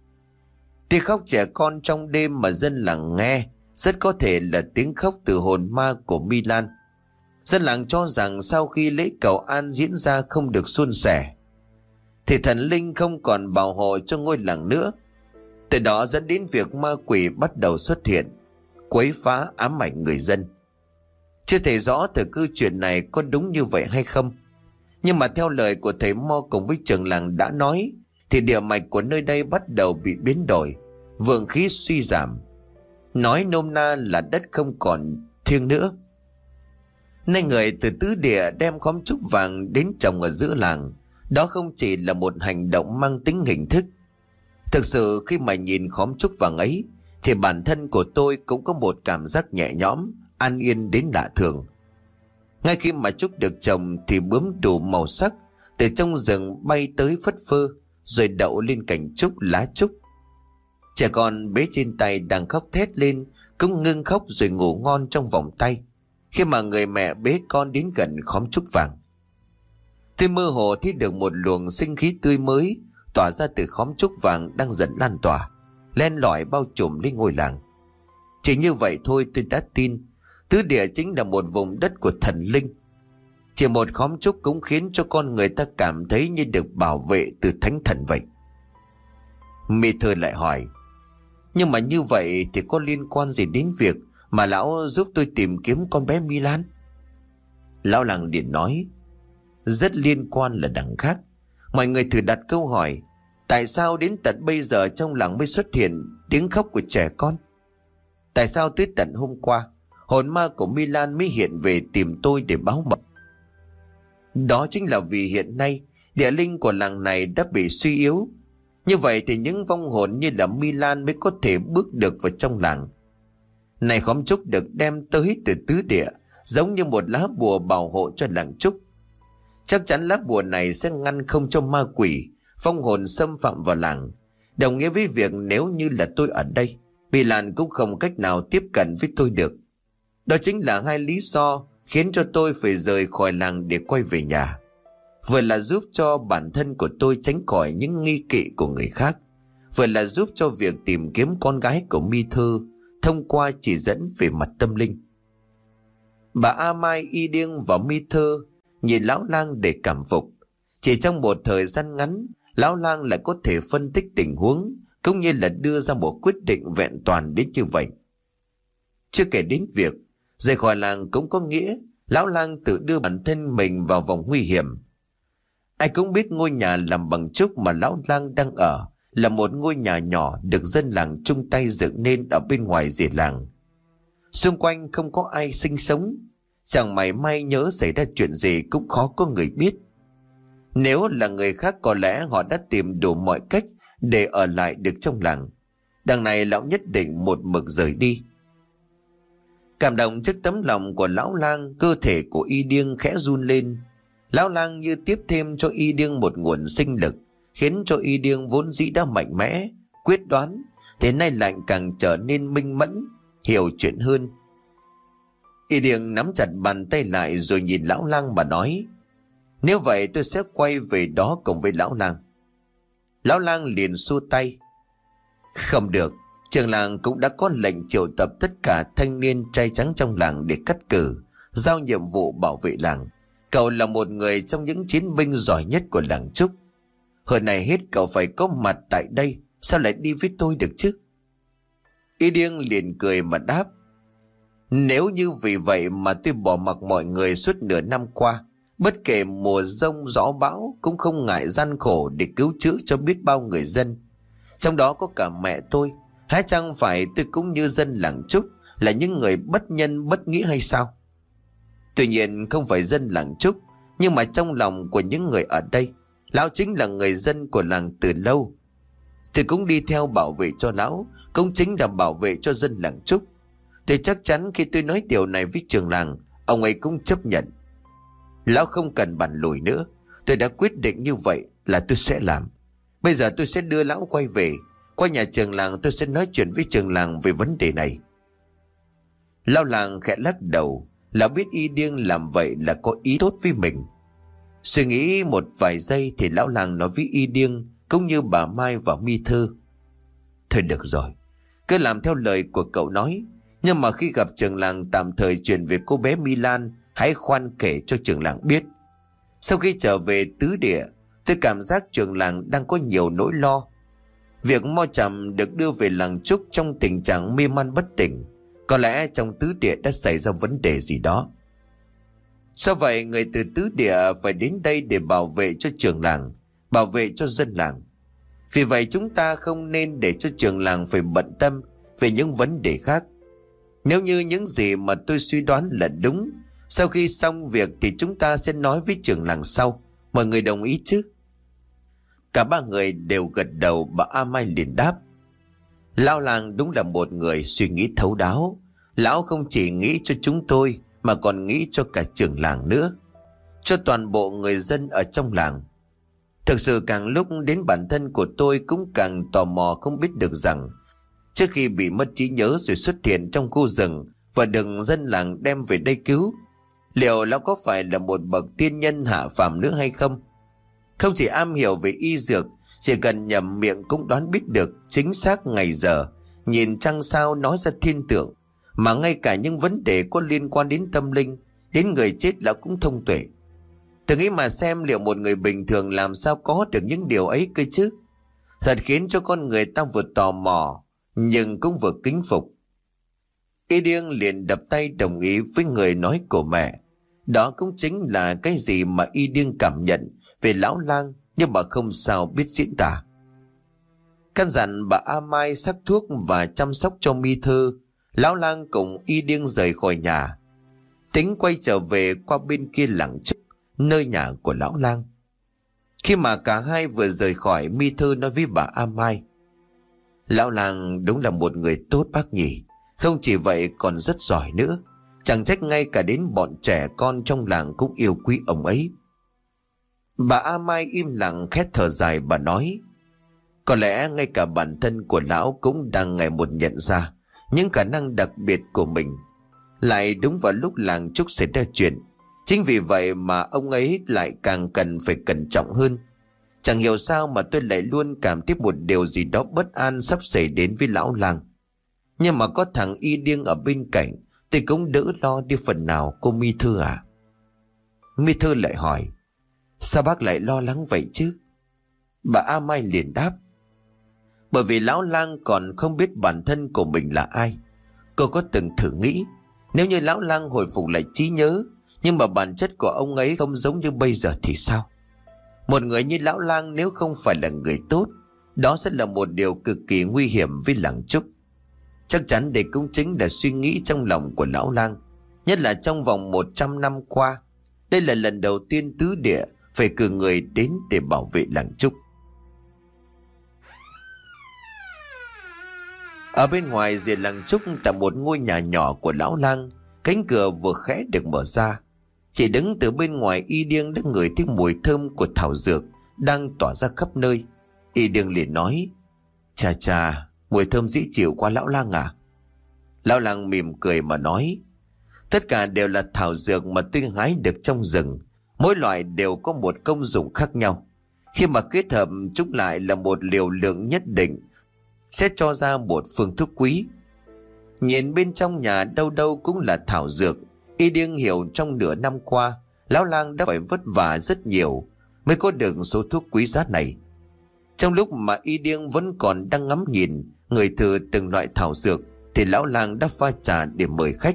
Tiếng khóc trẻ con trong đêm mà dân làng nghe rất có thể là tiếng khóc từ hồn ma của Milan. Dân làng cho rằng sau khi lễ cầu an diễn ra không được suôn sẻ thì thần linh không còn bảo hộ cho ngôi làng nữa. Từ đó dẫn đến việc ma quỷ bắt đầu xuất hiện, quấy phá ám ảnh người dân. Chưa thể rõ thực hư chuyện này có đúng như vậy hay không, nhưng mà theo lời của thầy Mo cùng với trưởng làng đã nói thì địa mạch của nơi đây bắt đầu bị biến đổi, vượng khí suy giảm. Nói nôm na là đất không còn thiêng nữa. Nay người từ tứ địa đem khóm trúc vàng đến trồng ở giữa làng, đó không chỉ là một hành động mang tính hình thức. Thực sự khi mà nhìn khóm trúc vàng ấy thì bản thân của tôi cũng có một cảm giác nhẹ nhõm, an yên đến lạ thường. Ngay khi mà trúc được trồng thì bướm đủ màu sắc từ trong rừng bay tới phất phơ, rồi đậu lên cành trúc lá trúc. Trẻ con bế trên tay đang khóc thét lên cũng ngưng khóc rồi ngủ ngon trong vòng tay khi mà người mẹ bế con đến gần khóm trúc vàng. Tôi mơ hồ thấy được một luồng sinh khí tươi mới tỏa ra từ khóm trúc vàng đang dần lan tỏa, len lỏi bao trùm lên ngôi làng. Chỉ như vậy thôi tôi đã tin tứ địa chính là một vùng đất của thần linh. Chỉ một khóm trúc cũng khiến cho con người ta cảm thấy như được bảo vệ từ thánh thần vậy. Mi Thơ lại hỏi: nhưng mà như vậy thì có liên quan gì đến việc mà lão giúp tôi tìm kiếm con bé Milan? Lão làng điện nói: rất liên quan là đằng khác. Mọi người thử đặt câu hỏi, tại sao đến tận bây giờ trong làng mới xuất hiện tiếng khóc của trẻ con? Tại sao tới tận hôm qua hồn ma của Milan mới hiện về tìm tôi để báo mộng? Đó chính là vì hiện nay địa linh của làng này đã bị suy yếu. Như vậy thì những vong hồn như là Milan mới có thể bước được vào trong làng. Này khóm trúc được đem tới từ tứ địa, giống như một lá bùa bảo hộ cho làng trúc. Chắc chắn lá bùa này sẽ ngăn không cho ma quỷ, vong hồn xâm phạm vào làng. Đồng nghĩa với việc nếu như là tôi ở đây, Milan cũng không cách nào tiếp cận với tôi được. Đó chính là hai lý do khiến cho tôi phải rời khỏi làng để quay về nhà. Vừa là giúp cho bản thân của tôi tránh khỏi những nghi kỵ của người khác, vừa là giúp cho việc tìm kiếm con gái của Mi Thơ thông qua chỉ dẫn về mặt tâm linh. Bà A Mai, Y Điêng và Mi Thơ nhìn lão lang để cảm phục. Chỉ trong một thời gian ngắn, lão lang lại có thể phân tích tình huống cũng như là đưa ra một quyết định vẹn toàn đến như vậy. Chưa kể đến việc rời khỏi làng cũng có nghĩa lão lang tự đưa bản thân mình vào vòng nguy hiểm. Ai cũng biết ngôi nhà làm bằng trúc mà lão lang đang ở là một ngôi nhà nhỏ được dân làng chung tay dựng nên ở bên ngoài rìa làng. Xung quanh không có ai sinh sống, chẳng mảy may nhớ xảy ra chuyện gì cũng khó có người biết. Nếu là người khác có lẽ họ đã tìm đủ mọi cách để ở lại được trong làng. Đằng này lão nhất định một mực rời đi. Cảm động trước tấm lòng của lão lang, cơ thể của Y Điêng khẽ run lên. Lão lang như tiếp thêm cho Y Điêng một nguồn sinh lực, khiến cho Y Điêng vốn dĩ đã mạnh mẽ, quyết đoán, thế nay lại càng trở nên minh mẫn, hiểu chuyện hơn. Y Điêng nắm chặt bàn tay lại rồi nhìn lão lang mà nói: nếu vậy tôi sẽ quay về đó cùng với lão lang. Lão lang liền xua tay: không được, trường làng cũng đã có lệnh triệu tập tất cả thanh niên trai trắng trong làng để cắt cử, giao nhiệm vụ bảo vệ làng. Cậu là một người trong những chiến binh giỏi nhất của làng Trúc. Hồi này hết cậu phải có mặt tại đây, sao lại đi với tôi được chứ? Y Điêng liền cười mà đáp: nếu như vì vậy mà tôi bỏ mặc mọi người suốt nửa năm qua, bất kể mùa giông gió bão cũng không ngại gian khổ để cứu chữa cho biết bao người dân, trong đó có cả mẹ tôi, há chẳng phải tôi cũng như dân làng Trúc là những người bất nhân bất nghĩa hay sao? Tuy nhiên không phải dân làng Trúc, nhưng mà trong lòng của những người ở đây, lão chính là người dân của làng từ lâu. Tôi cũng đi theo bảo vệ cho lão, cũng chính là bảo vệ cho dân làng Trúc. Thì chắc chắn khi tôi nói điều này với trường làng, ông ấy cũng chấp nhận. Lão không cần bàn lùi nữa, tôi đã quyết định như vậy là tôi sẽ làm. Bây giờ tôi sẽ đưa lão quay về. Qua nhà trường làng tôi sẽ nói chuyện với trường làng về vấn đề này. Lão làng khẽ lắc đầu. Lão biết Y Điêng làm vậy là có ý tốt với mình. Suy nghĩ một vài giây thì lão làng nói với Y Điêng cũng như bà Mai và Mi Thơ: thôi được rồi, cứ làm theo lời của cậu nói. Nhưng mà khi gặp trường làng tạm thời chuyện về cô bé Milan, hãy khoan kể cho trường làng biết. Sau khi trở về tứ địa, tôi cảm giác trường làng đang có nhiều nỗi lo. Việc Mo Trầm được đưa về làng Trúc trong tình trạng mê man bất tỉnh, có lẽ trong tứ địa đã xảy ra vấn đề gì đó. Sao vậy người từ tứ địa phải đến đây để bảo vệ cho trường làng, bảo vệ cho dân làng? Vì vậy chúng ta không nên để cho trường làng phải bận tâm về những vấn đề khác. Nếu như những gì mà tôi suy đoán là đúng, Sau khi xong việc thì chúng ta sẽ nói với trưởng làng sau. Mọi người đồng ý chứ? Cả ba người đều gật đầu. Bà A Mai liền đáp: Lão làng đúng là một người suy nghĩ thấu đáo. Lão không chỉ nghĩ cho chúng tôi mà còn nghĩ cho cả trưởng làng nữa, cho toàn bộ người dân ở trong làng. Thực sự càng lúc đến bản thân của tôi cũng càng tò mò không biết được rằng trước khi bị mất trí nhớ rồi xuất hiện trong khu rừng và được dân làng đem về đây cứu, liệu lão có phải là một bậc tiên nhân hạ phàm nữa hay không? Không chỉ am hiểu về y dược, chỉ cần nhầm miệng cũng đoán biết được chính xác ngày giờ, nhìn trăng sao nói ra thiên tượng, mà ngay cả những vấn đề có liên quan đến tâm linh, đến người chết lão cũng thông tuệ. Thử nghĩ mà xem, liệu một người bình thường làm sao có được những điều ấy cơ chứ? Thật khiến cho con người ta vừa tò mò nhưng cũng vừa kính phục. Y Điêng liền đập tay đồng ý với người nói của mẹ. Đó cũng chính là cái gì mà Y Điêng cảm nhận về lão lang, nhưng mà không sao biết diễn tả. Căn dặn bà A Mai sắc thuốc và chăm sóc cho Mi Thư, lão lang cùng Y Điêng rời khỏi nhà, tính quay trở về qua bên kia làng Trúc, nơi nhà của lão lang. Khi mà cả hai vừa rời khỏi, Mi Thư nói với bà A Mai: Lão lang đúng là một người tốt bác nhỉ. Không chỉ vậy còn rất giỏi nữa. Chẳng trách ngay cả đến bọn trẻ con trong làng cũng yêu quý ông ấy. Bà A Mai im lặng khét thở dài. Bà nói: Có lẽ ngay cả bản thân của lão cũng đang ngày một nhận ra những khả năng đặc biệt của mình. Lại đúng vào lúc làng Trúc xảy ra chuyện. Chính vì vậy mà ông ấy lại càng cần phải cẩn trọng hơn. Chẳng hiểu sao mà tôi lại luôn cảm thấy một điều gì đó bất an sắp xảy đến với lão lang. Nhưng mà có thằng Y Điêng ở bên cạnh, tôi cũng đỡ lo đi phần nào. Cô Mi Thư à? Mi Thư lại hỏi: Sao bác lại lo lắng vậy chứ? Bà A Mai liền đáp: Bởi vì lão lang còn không biết bản thân của mình là ai. Cô có từng thử nghĩ, nếu như lão lang hồi phục lại trí nhớ, nhưng mà bản chất của ông ấy không giống như bây giờ thì sao? Một người như lão lang nếu không phải là người tốt, đó sẽ là một điều cực kỳ nguy hiểm với làng Trúc. Chắc chắn đây cũng chính là suy nghĩ trong lòng của lão lang. Nhất là trong vòng một trăm năm qua, đây là lần đầu tiên tứ địa phải cử người đến để bảo vệ làng Trúc. Ở bên ngoài rìa làng Trúc, tại một ngôi nhà nhỏ của lão lang, cánh cửa vừa khẽ được mở ra. Chỉ đứng từ bên ngoài, Y Điêng đã ngửi thấy mùi thơm của thảo dược đang tỏa ra khắp nơi. Y Điêng liền nói: Chà chà, mùi thơm dễ chịu quá lão lang à? Lão lang mỉm cười mà nói: Tất cả đều là thảo dược mà tôi hái được trong rừng. Mỗi loại đều có một công dụng khác nhau. Khi mà kết hợp chúng lại là một liều lượng nhất định, sẽ cho ra một phương thuốc quý. Nhìn bên trong nhà đâu đâu cũng là thảo dược. Y Điêng hiểu trong nửa năm qua, lão lang đã phải vất vả rất nhiều mới có được số thuốc quý giá này. Trong lúc mà Y Điêng vẫn còn đang ngắm nhìn, người thử từng loại thảo dược, thì lão lang đã pha trà để mời khách.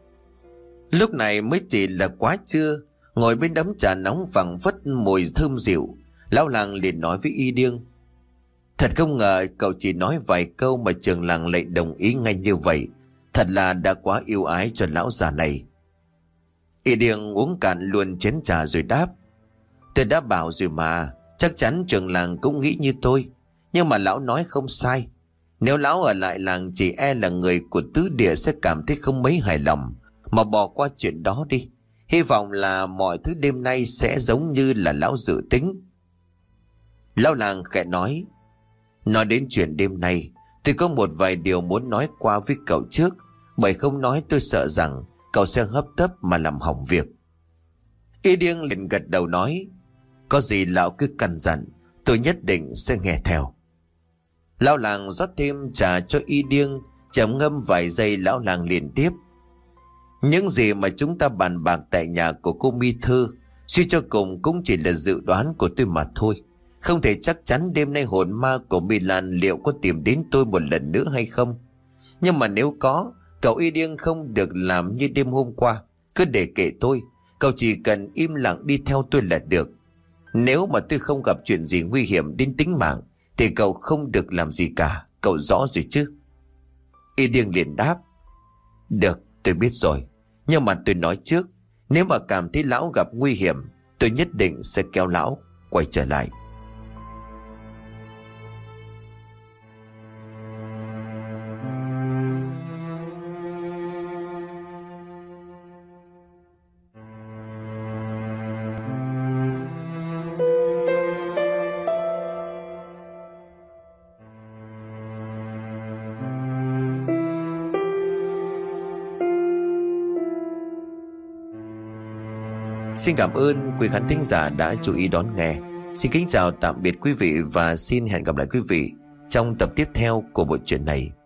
Lúc này mới chỉ là quá trưa, ngồi bên ấm trà nóng phảng phất mùi thơm dịu, lão lang liền nói với Y Điêng: Thật không ngờ cậu chỉ nói vài câu mà trưởng làng lại đồng ý ngay như vậy. Thật là đã quá yêu ái cho lão già này. Y Điêng uống cạn luôn chén trà rồi đáp: Tôi đã bảo rồi mà, chắc chắn trưởng làng cũng nghĩ như tôi. Nhưng mà lão nói không sai. Nếu lão ở lại làng, chỉ e là người của tứ địa sẽ cảm thấy không mấy hài lòng, mà bỏ qua chuyện đó đi. Hy vọng là mọi thứ đêm nay sẽ giống như là lão dự tính. Lão làng khẽ nói: Nói đến chuyện đêm nay, tôi có một vài điều muốn nói qua với cậu trước. Bởi không nói tôi sợ rằng cậu sẽ hấp tấp mà làm hỏng việc. Y Điêng liền gật đầu nói: Có gì lão cứ căn dặn, tôi nhất định sẽ nghe theo. Lão làng rót thêm trà cho Y Điêng, trầm ngâm vài giây, lão làng liền tiếp: Những gì mà chúng ta bàn bạc tại nhà của cô Mi Thư, suy cho cùng cũng chỉ là dự đoán của tôi mà thôi. Không thể chắc chắn đêm nay hồn ma của Mi Lan liệu có tìm đến tôi một lần nữa hay không. Nhưng mà nếu có, cậu Y Điêng không được làm như đêm hôm qua. Cứ để kệ tôi, cậu chỉ cần im lặng đi theo tôi là được. Nếu mà tôi không gặp chuyện gì nguy hiểm đến tính mạng, thì cậu không được làm gì cả. Cậu rõ rồi chứ? Y Điêng liền đáp: Được, tôi biết rồi. Nhưng mà tôi nói trước, Nếu mà cảm thấy lão gặp nguy hiểm, tôi nhất định sẽ kéo lão quay trở lại. Xin cảm ơn quý khán thính giả đã chú ý đón nghe. Xin kính chào tạm biệt quý vị và xin hẹn gặp lại quý vị trong tập tiếp theo của bộ truyện này.